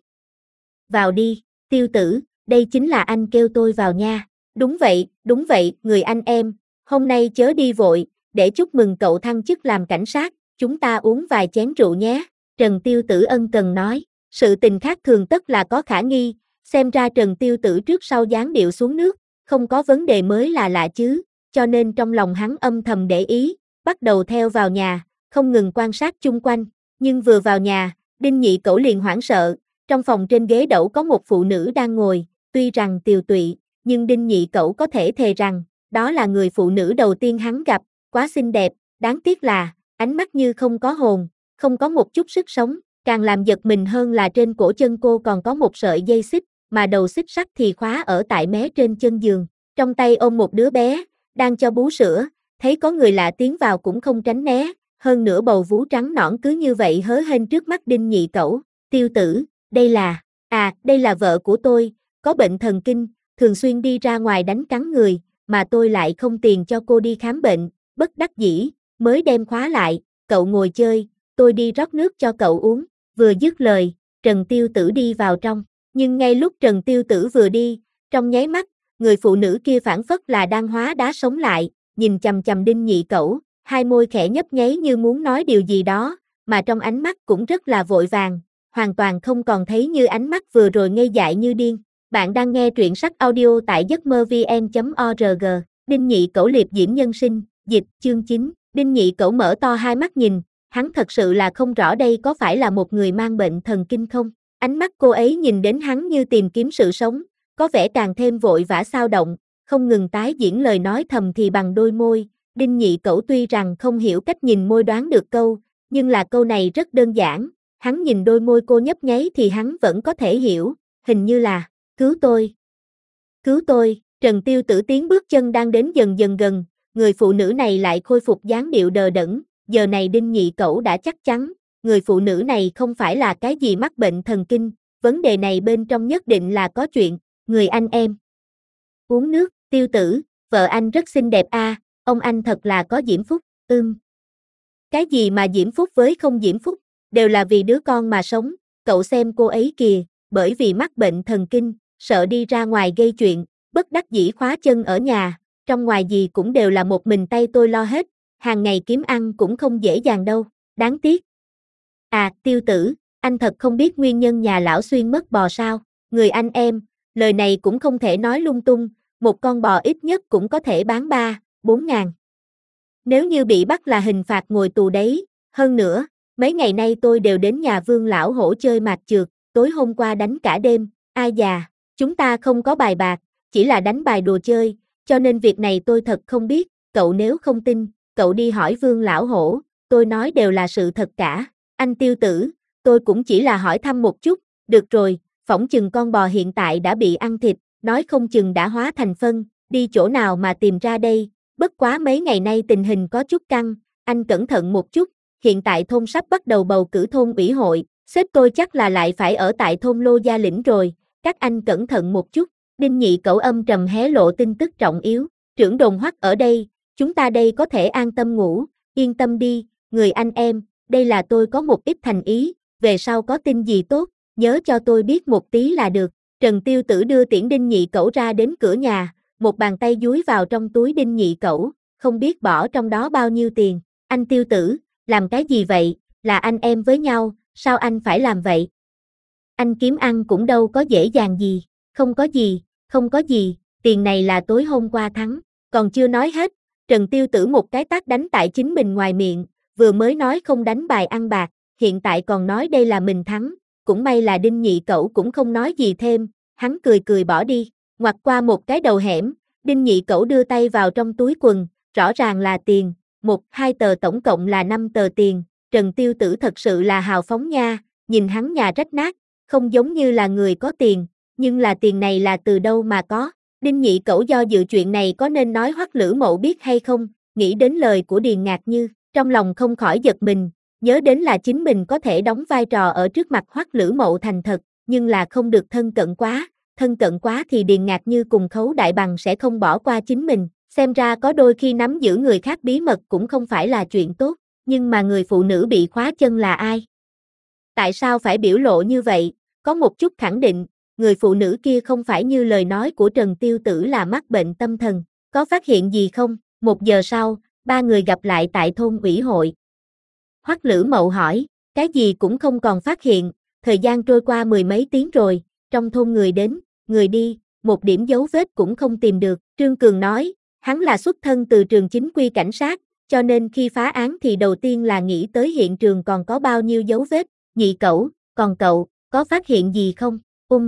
Vào đi, Tiêu Tử, đây chính là anh kêu tôi vào nha. Đúng vậy, người anh em, hôm nay chớ đi vội, để chúc mừng cậu thăng chức làm cảnh sát, chúng ta uống vài chén rượu nhé. Trần Tiêu Tử ân cần nói, sự tình khác thường tất là có khả nghi, xem ra Trần Tiêu Tử trước sau dáng điệu xuống nước, không có vấn đề mới là lạ chứ, cho nên trong lòng hắn âm thầm để ý, bắt đầu theo vào nhà, không ngừng quan sát chung quanh, nhưng vừa vào nhà, Đinh Nhị Cẩu liền hoảng sợ, trong phòng trên ghế đẩu có một phụ nữ đang ngồi, tuy rằng tiều tụy, nhưng Đinh Nhị Cẩu có thể thề rằng, đó là người phụ nữ đầu tiên hắn gặp, quá xinh đẹp, đáng tiếc là, ánh mắt như không có hồn, không có một chút sức sống, càng làm giật mình hơn là trên cổ chân cô còn có một sợi dây xích, mà đầu xích sắt thì khóa ở tại mé trên chân giường, trong tay ôm một đứa bé, đang cho bú sữa, thấy có người lạ tiến vào cũng không tránh né, hơn nữa bầu vú trắng nõn cứ như vậy hớ hênh trước mắt Đinh Nhị Cẩu. Tiêu Tử, đây là vợ của tôi, có bệnh thần kinh, thường xuyên đi ra ngoài đánh cắn người, mà tôi lại không tiền cho cô đi khám bệnh, bất đắc dĩ, mới đem khóa lại, cậu ngồi chơi, tôi đi rót nước cho cậu uống. Vừa dứt lời, Trần Tiêu Tử đi vào trong, nhưng ngay lúc Trần Tiêu Tử vừa đi, trong nháy mắt, người phụ nữ kia phảng phất là đang hóa đá sống lại, nhìn chằm chằm Đinh Nhị Cẩu, hai môi khẽ nhấp nháy như muốn nói điều gì đó, mà trong ánh mắt cũng rất là vội vàng, hoàn toàn không còn thấy như ánh mắt vừa rồi ngây dại như điên. Bạn đang nghe truyện sách audio tại giấc mơ vn.org, Đinh Nhị Cẩu liệp diễm nhân sinh, dịch, chương 9, Đinh Nhị Cẩu mở to hai mắt nhìn, hắn thật sự là không rõ đây có phải là một người mang bệnh thần kinh không, ánh mắt cô ấy nhìn đến hắn như tìm kiếm sự sống, có vẻ càng thêm vội vã xao động, không ngừng tái diễn lời nói thầm thì bằng đôi môi. Đinh Nhị Cẩu tuy rằng không hiểu cách nhìn môi đoán được câu, nhưng là câu này rất đơn giản, hắn nhìn đôi môi cô nhấp nháy thì hắn vẫn có thể hiểu, hình như là, cứu tôi. Cứu tôi, Trần Tiêu Tử tiếng bước chân đang đến dần dần gần, người phụ nữ này lại khôi phục dáng điệu đờ đẫn, giờ này Đinh Nhị Cẩu đã chắc chắn, người phụ nữ này không phải là cái gì mắc bệnh thần kinh, vấn đề này bên trong nhất định là có chuyện, người anh em. Uống nước, Tiêu Tử, vợ anh rất xinh đẹp a, ông anh thật là có diễm phúc, Cái gì mà diễm phúc với không diễm phúc, đều là vì đứa con mà sống, cậu xem cô ấy kìa, bởi vì mắc bệnh thần kinh, sợ đi ra ngoài gây chuyện, bất đắc dĩ khóa chân ở nhà, trong ngoài gì cũng đều là một mình tay tôi lo hết, hàng ngày kiếm ăn cũng không dễ dàng đâu, đáng tiếc. À, Tiêu Tử, anh thật không biết nguyên nhân nhà lão Xuyên mất bò sao, người anh em, lời này cũng không thể nói lung tung, một con bò ít nhất cũng có thể bán 3-4 ngàn. Nếu như bị bắt là hình phạt ngồi tù đấy, hơn nữa, mấy ngày nay tôi đều đến nhà Vương lão hổ chơi mạt chược, tối hôm qua đánh cả đêm, ai già, chúng ta không có bài bạc, chỉ là đánh bài đùa chơi, cho nên việc này tôi thật không biết, cậu nếu không tin, cậu đi hỏi Vương lão hổ, tôi nói đều là sự thật cả. Anh Tiêu Tử, tôi cũng chỉ là hỏi thăm một chút, được rồi, phỏng chừng con bò hiện tại đã bị ăn thịt, nói không chừng đã hóa thành phân, đi chỗ nào mà tìm ra đây, bất quá mấy ngày nay tình hình có chút căng, anh cẩn thận một chút, hiện tại thôn sắp bắt đầu bầu cử thôn ủy hội, sếp tôi chắc là lại phải ở tại thôn Lô Gia Lĩnh rồi, các anh cẩn thận một chút. Đinh Nhị Cẩu âm trầm hé lộ tin tức trọng yếu, trưởng đồn Hoắc ở đây, chúng ta đây có thể an tâm ngủ, yên tâm đi, người anh em, đây là tôi có một ít thành ý, về sau có tin gì tốt, nhớ cho tôi biết một tí là được. Trần Tiêu Tử đưa tiễn Đinh Nhị Cẩu ra đến cửa nhà, một bàn tay dúi vào trong túi Đinh Nhị Cẩu, không biết bỏ trong đó bao nhiêu tiền. Anh Tiêu Tử, làm cái gì vậy, là anh em với nhau, sao anh phải làm vậy? Anh kiếm ăn cũng đâu có dễ dàng gì, không có gì, tiền này là tối hôm qua thắng, còn chưa nói hết, Trần Tiêu Tử một cái tát đánh tại chính mình ngoài miệng, vừa mới nói không đánh bài ăn bạc, hiện tại còn nói đây là mình thắng, cũng may là Đinh Nhị Cẩu cũng không nói gì thêm, hắn cười cười bỏ đi, ngoặt qua một cái đầu hẻm, Đinh Nhị Cẩu đưa tay vào trong túi quần, rõ ràng là tiền, 1-2 tờ tổng cộng là 5 tờ tiền, Trần Tiêu Tử thật sự là hào phóng nha, nhìn hắn nhà rách nát, không giống như là người có tiền, nhưng là tiền này là từ đâu mà có. Đinh Nhị Cẩu do dự chuyện này có nên nói Hoắc Lữ Mậu biết hay không, nghĩ đến lời của Điền Ngạc Như, trong lòng không khỏi giật mình, nhớ đến là chính mình có thể đóng vai trò ở trước mặt Hoắc Lữ Mậu thành thật, nhưng là không được thân cận quá thì Điền Ngạc Như cùng Khấu Đại Bằng sẽ không bỏ qua chính mình, xem ra có đôi khi nắm giữ người khác bí mật cũng không phải là chuyện tốt, nhưng mà người phụ nữ bị khóa chân là ai? Tại sao phải biểu lộ như vậy? Có một chút khẳng định, người phụ nữ kia không phải như lời nói của Trần Tiêu Tử là mắc bệnh tâm thần, có phát hiện gì không? 1 giờ sau, ba người gặp lại tại thôn ủy hội. Hoắc Lữ Mậu hỏi, cái gì cũng không còn phát hiện, thời gian trôi qua 10 mấy tiếng rồi, trong thôn người đến, người đi, một điểm dấu vết cũng không tìm được. Trương Cường nói, hắn là xuất thân từ trường chính quy cảnh sát, cho nên khi phá án thì đầu tiên là nghĩ tới hiện trường còn có bao nhiêu dấu vết. Nhị Cẩu, còn cậu, có phát hiện gì không?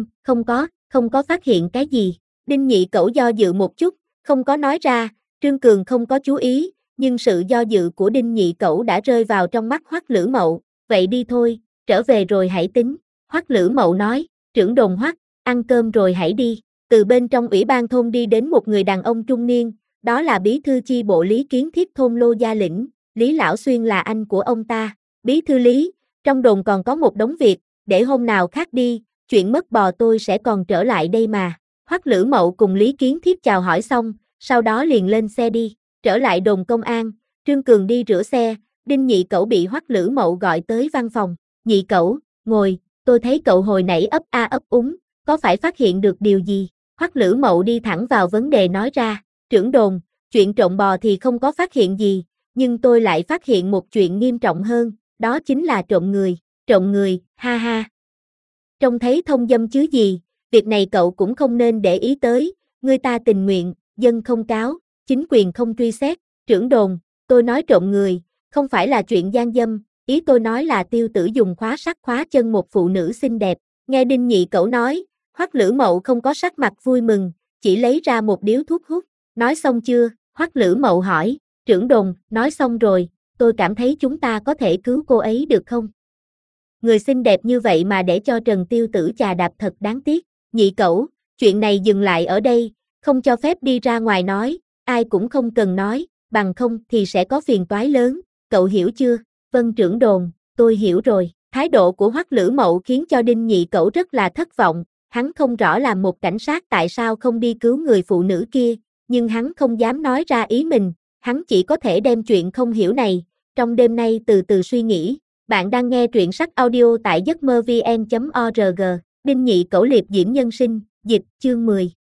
Không có phát hiện cái gì. Đinh Nhị Cẩu do dự một chút, không có nói ra, Trương Cường không có chú ý, nhưng sự do dự của Đinh Nhị Cẩu đã rơi vào trong mắt Hoắc Lữ Mậu, vậy đi thôi, trở về rồi hãy tính. Hoắc Lữ Mậu nói, trưởng đồn Hoắc, ăn cơm rồi hãy đi. Từ bên trong ủy ban thôn đi đến một người đàn ông trung niên, đó là bí thư chi bộ Lý Kiến Thiết thôn Lô Gia Lĩnh, Lý Lão Xuyên là anh của ông ta. Bí thư Lý, trong đồn còn có một đống việc, để hôm nào khác đi, chuyện mất bò tôi sẽ còn trở lại đây mà. Hoắc Lữ Mậu cùng Lý Kiến Thiết chào hỏi xong, sau đó liền lên xe đi, trở lại đồn công an, Trương Cường đi rửa xe, Đinh Nhị Cẩu bị Hoắc Lữ Mậu gọi tới văn phòng. Nhị Cẩu, ngồi, tôi thấy cậu hồi nãy ấp a ấp úng, có phải phát hiện được điều gì? Hoắc Lữ Mậu đi thẳng vào vấn đề nói ra, trưởng đồn, chuyện trộm bò thì không có phát hiện gì, nhưng tôi lại phát hiện một chuyện nghiêm trọng hơn, đó chính là trộm người, ha ha. Trông thấy thông dâm chứ gì, việc này cậu cũng không nên để ý tới, người ta tình nguyện, dân không cáo, chính quyền không truy xét, trưởng đồn, tôi nói trộm người, không phải là chuyện gian dâm, ý tôi nói là Tiêu Tử dùng khóa sắt khóa chân một phụ nữ xinh đẹp, nghe Đinh Nhị Cẩu nói, Hoắc Lữ Mậu không có sắc mặt vui mừng, chỉ lấy ra một điếu thuốc hút, nói xong chưa, Hoắc Lữ Mậu hỏi, trưởng đồn, nói xong rồi, tôi cảm thấy chúng ta có thể cứu cô ấy được không? Người xinh đẹp như vậy mà để cho Trần Tiêu Tử chà đạp thật đáng tiếc. Nhị Cẩu, chuyện này dừng lại ở đây, không cho phép đi ra ngoài nói, ai cũng không cần nói, bằng không thì sẽ có phiền toái lớn, cậu hiểu chưa? Vâng trưởng đồn, tôi hiểu rồi. Thái độ của Hoắc Lữ Mậu khiến cho Đinh Nhị Cẩu rất là thất vọng, hắn không rõ làm một cảnh sát tại sao không đi cứu người phụ nữ kia, nhưng hắn không dám nói ra ý mình, hắn chỉ có thể đem chuyện không hiểu này, trong đêm nay từ từ suy nghĩ. Bạn đang nghe truyện sách audio tại giấc mơ vn.org, Đinh Nhị Cẩu liệp diễm nhân sinh, dịch, chương 10.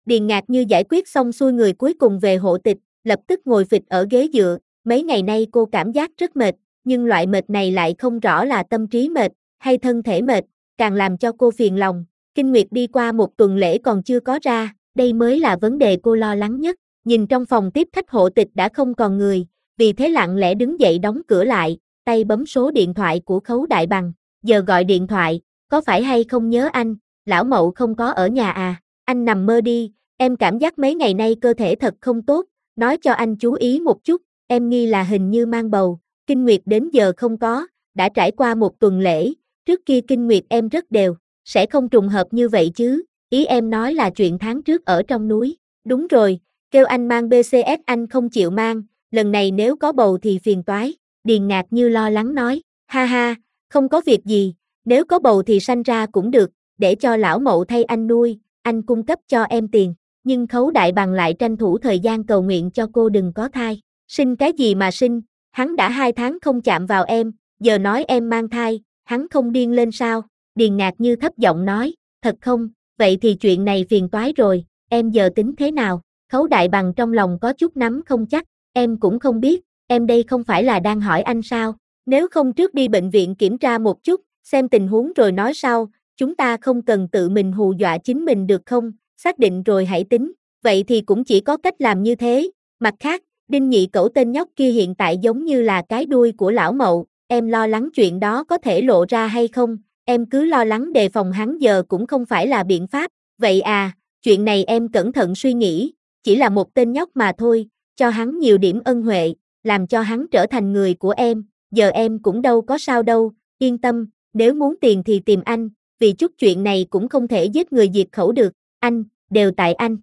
Điền Ngạc Như giải quyết xong xuôi người cuối cùng về hộ tịch, lập tức ngồi phịch ở ghế dựa, mấy ngày nay cô cảm giác rất mệt, nhưng loại mệt này lại không rõ là tâm trí mệt, hay thân thể mệt, càng làm cho cô phiền lòng. Kinh nguyệt đi qua một tuần lễ còn chưa có ra, đây mới là vấn đề cô lo lắng nhất. Nhìn trong phòng tiếp khách hộ tịch đã không còn người, vì thế lặng lẽ đứng dậy đóng cửa lại, tay bấm số điện thoại của Khấu Đại Bằng. Giờ gọi điện thoại, có phải hay không nhớ anh, lão Mậu không có ở nhà à, anh nằm mơ đi, em cảm giác mấy ngày nay cơ thể thật không tốt, nói cho anh chú ý một chút, em nghi là hình như mang bầu, kinh nguyệt đến giờ không có, đã trải qua một tuần lễ, trước kia kinh nguyệt em rất đều, sẽ không trùng hợp như vậy chứ, ý em nói là chuyện tháng trước ở trong núi, đúng rồi, kêu anh mang BCS anh không chịu mang, lần này nếu có bầu thì phiền toái, Điền Ngạc Như lo lắng nói, ha ha, không có việc gì, nếu có bầu thì sanh ra cũng được, để cho lão Mậu thay anh nuôi, anh cung cấp cho em tiền, nhưng Khấu Đại Bằng lại tranh thủ thời gian cầu nguyện cho cô đừng có thai, sinh cái gì mà sinh, hắn đã 2 tháng không chạm vào em, giờ nói em mang thai, hắn không điên lên sao, Điền Ngạc Như thấp giọng nói, thật không, vậy thì chuyện này phiền toái rồi, em giờ tính thế nào, Khấu Đại Bằng trong lòng có chút nắm không chắc, em cũng không biết, em đây không phải là đang hỏi anh sao, nếu không trước đi bệnh viện kiểm tra một chút, xem tình huống rồi nói sau, chúng ta không cần tự mình hù dọa chính mình được không, xác định rồi hãy tính, vậy thì cũng chỉ có cách làm như thế, mặt khác, Đinh Nhị Cẩu tên nhóc kia hiện tại giống như là cái đuôi của lão Mậu, em lo lắng chuyện đó có thể lộ ra hay không, em cứ lo lắng đề phòng hắn giờ cũng không phải là biện pháp, vậy à, chuyện này em cẩn thận suy nghĩ, chỉ là một tên nhóc mà thôi, cho hắn nhiều điểm ân huệ, làm cho hắn trở thành người của em, giờ em cũng đâu có sao đâu, yên tâm, nếu muốn tiền thì tìm anh, vì chút chuyện này cũng không thể giết người diệt khẩu được, anh, đều tại anh.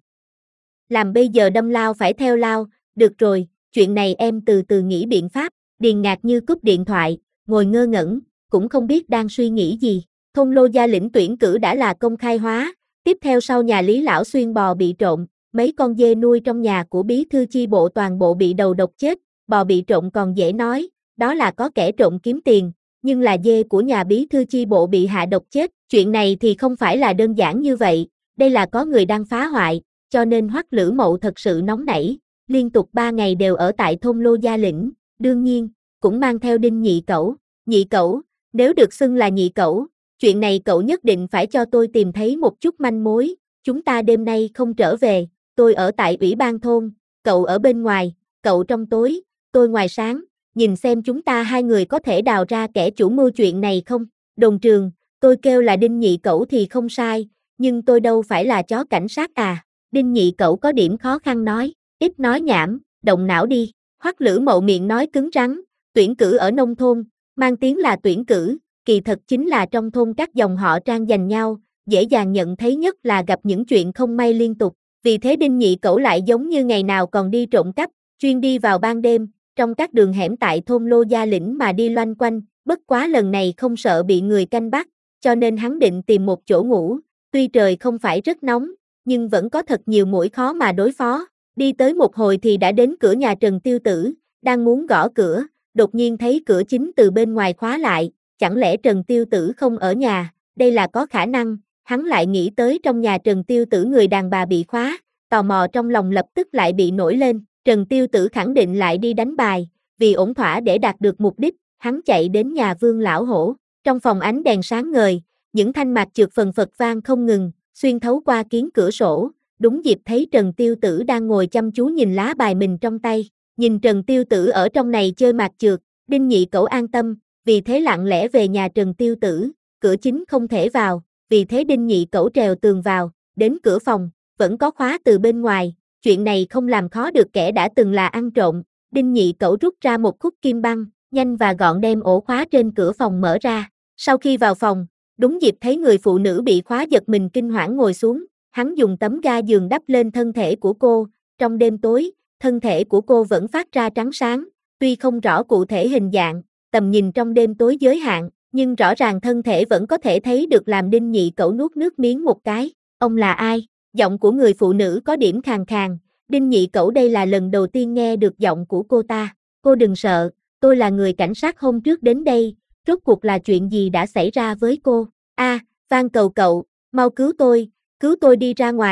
Làm bây giờ đâm lao phải theo lao, được rồi, chuyện này em từ từ nghĩ biện pháp, Điền Ngạc Như cúp điện thoại, ngồi ngơ ngẩn, cũng không biết đang suy nghĩ gì, Thôn Lô Gia lĩnh tuyển cử đã là công khai hóa, tiếp theo sau nhà Lý Lão Xuyên bò bị trộm, mấy con dê nuôi trong nhà của bí thư chi bộ toàn bộ bị đầu độc chết, bò bị trộm còn dễ nói, đó là có kẻ trộm kiếm tiền, nhưng là dê của nhà bí thư chi bộ bị hạ độc chết, chuyện này thì không phải là đơn giản như vậy, đây là có người đang phá hoại, cho nên Hoắc Lữ Mậu thật sự nóng nảy, liên tục 3 ngày đều ở tại Thôn Lô Gia lĩnh, đương nhiên, cũng mang theo Đinh Nhị Cẩu, nếu được xưng là Nhị Cẩu, chuyện này cậu nhất định phải cho tôi tìm thấy một chút manh mối, chúng ta đêm nay không trở về, tôi ở tại ủy ban thôn, cậu ở bên ngoài, cậu trong tối, tôi ngoài sáng, nhìn xem chúng ta hai người có thể đào ra kẻ chủ mưu chuyện này không, Đồn Trường, tôi kêu là Đinh Nhị Cẩu thì không sai, nhưng tôi đâu phải là chó cảnh sát à, Đinh Nhị Cẩu có điểm khó khăn nói, ít nói nhảm, động não đi, Hoắc Lữ Mậu miệng nói cứng rắn, tuyển cử ở nông thôn, mang tiếng là tuyển cử, kỳ thật chính là trong thôn các dòng họ Trang giành nhau, dễ dàng nhận thấy nhất là gặp những chuyện không may liên tục, vì thế Đinh Nhị Cẩu lại giống như ngày nào còn đi trộm cắp, chuyên đi vào ban đêm, trong các đường hẻm tại Thôn Lô Gia lĩnh mà đi loanh quanh, bất quá lần này không sợ bị người canh bắt, cho nên hắn định tìm một chỗ ngủ, tuy trời không phải rất nóng, nhưng vẫn có thật nhiều muỗi khó mà đối phó, đi tới một hồi thì đã đến cửa nhà Trần Tiêu Tử, đang muốn gõ cửa, đột nhiên thấy cửa chính từ bên ngoài khóa lại, chẳng lẽ Trần Tiêu Tử không ở nhà, đây là có khả năng, hắn lại nghĩ tới trong nhà Trần Tiêu Tử người đàn bà bị khóa, tò mò trong lòng lập tức lại bị nổi lên, Trần Tiêu Tử khẳng định lại đi đánh bài, vì ổn thỏa để đạt được mục đích, hắn chạy đến nhà Vương Lão Hổ, trong phòng ánh đèn sáng ngời, những thanh mạc trượt phần phật vang không ngừng, xuyên thấu qua kiến cửa sổ, đúng dịp thấy Trần Tiêu Tử đang ngồi chăm chú nhìn lá bài mình trong tay, nhìn Trần Tiêu Tử ở trong này chơi mạc trượt, Đinh Nhị Cẩu an tâm, vì thế lặng lẽ về nhà Trần Tiêu Tử, cửa chính không thể vào, vì thế Đinh Nhị Cẩu trèo tường vào, đến cửa phòng, vẫn có khóa từ bên ngoài, chuyện này không làm khó được kẻ đã từng là ăn trộm, Đinh Nhị Cẩu rút ra một khúc kim băng, nhanh và gọn đem ổ khóa trên cửa phòng mở ra, sau khi vào phòng, đúng dịp thấy người phụ nữ bị khóa giật mình kinh hoảng ngồi xuống, hắn dùng tấm ga giường đắp lên thân thể của cô, trong đêm tối, thân thể của cô vẫn phát ra trắng sáng, tuy không rõ cụ thể hình dạng, tầm nhìn trong đêm tối giới hạn, nhưng rõ ràng thân thể vẫn có thể thấy được làm Đinh Nhị Cẩu nuốt nước miếng một cái, ông là ai? Giọng của người phụ nữ có điểm khàn khàn, Đinh Nhị Cẩu đây là lần đầu tiên nghe được giọng của cô ta, cô đừng sợ, tôi là người cảnh sát hôm trước đến đây, rốt cuộc là chuyện gì đã xảy ra với cô, van cầu cậu, mau cứu tôi đi ra ngoài,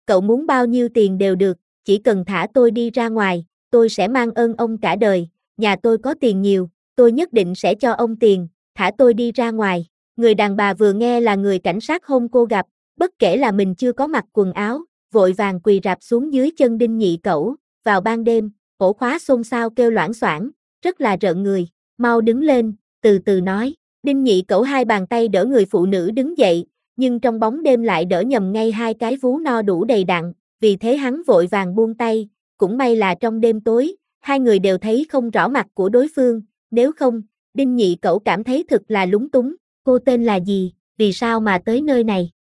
cậu muốn bao nhiêu tiền đều được, chỉ cần thả tôi đi ra ngoài, tôi sẽ mang ơn ông cả đời, nhà tôi có tiền nhiều, tôi nhất định sẽ cho ông tiền, thả tôi đi ra ngoài. Người đàn bà vừa nghe là người cảnh sát hôm cô gặp, bất kể là mình chưa có mặc quần áo, vội vàng quỳ rạp xuống dưới chân Đinh Nhị Cẩu. Vào ban đêm, ổ khóa xôn xao kêu loảng xoảng, rất là rợn người. Mau đứng lên, từ từ nói. Đinh Nhị Cẩu hai bàn tay đỡ người phụ nữ đứng dậy, nhưng trong bóng đêm lại đỡ nhầm ngay hai cái vú no đủ đầy đặn, vì thế hắn vội vàng buông tay. Cũng may là trong đêm tối, hai người đều thấy không rõ mặt của đối phương, nếu không, Đinh Nhị Cẩu cảm thấy thật là lúng túng. Cô tên là gì, vì sao mà tới nơi này?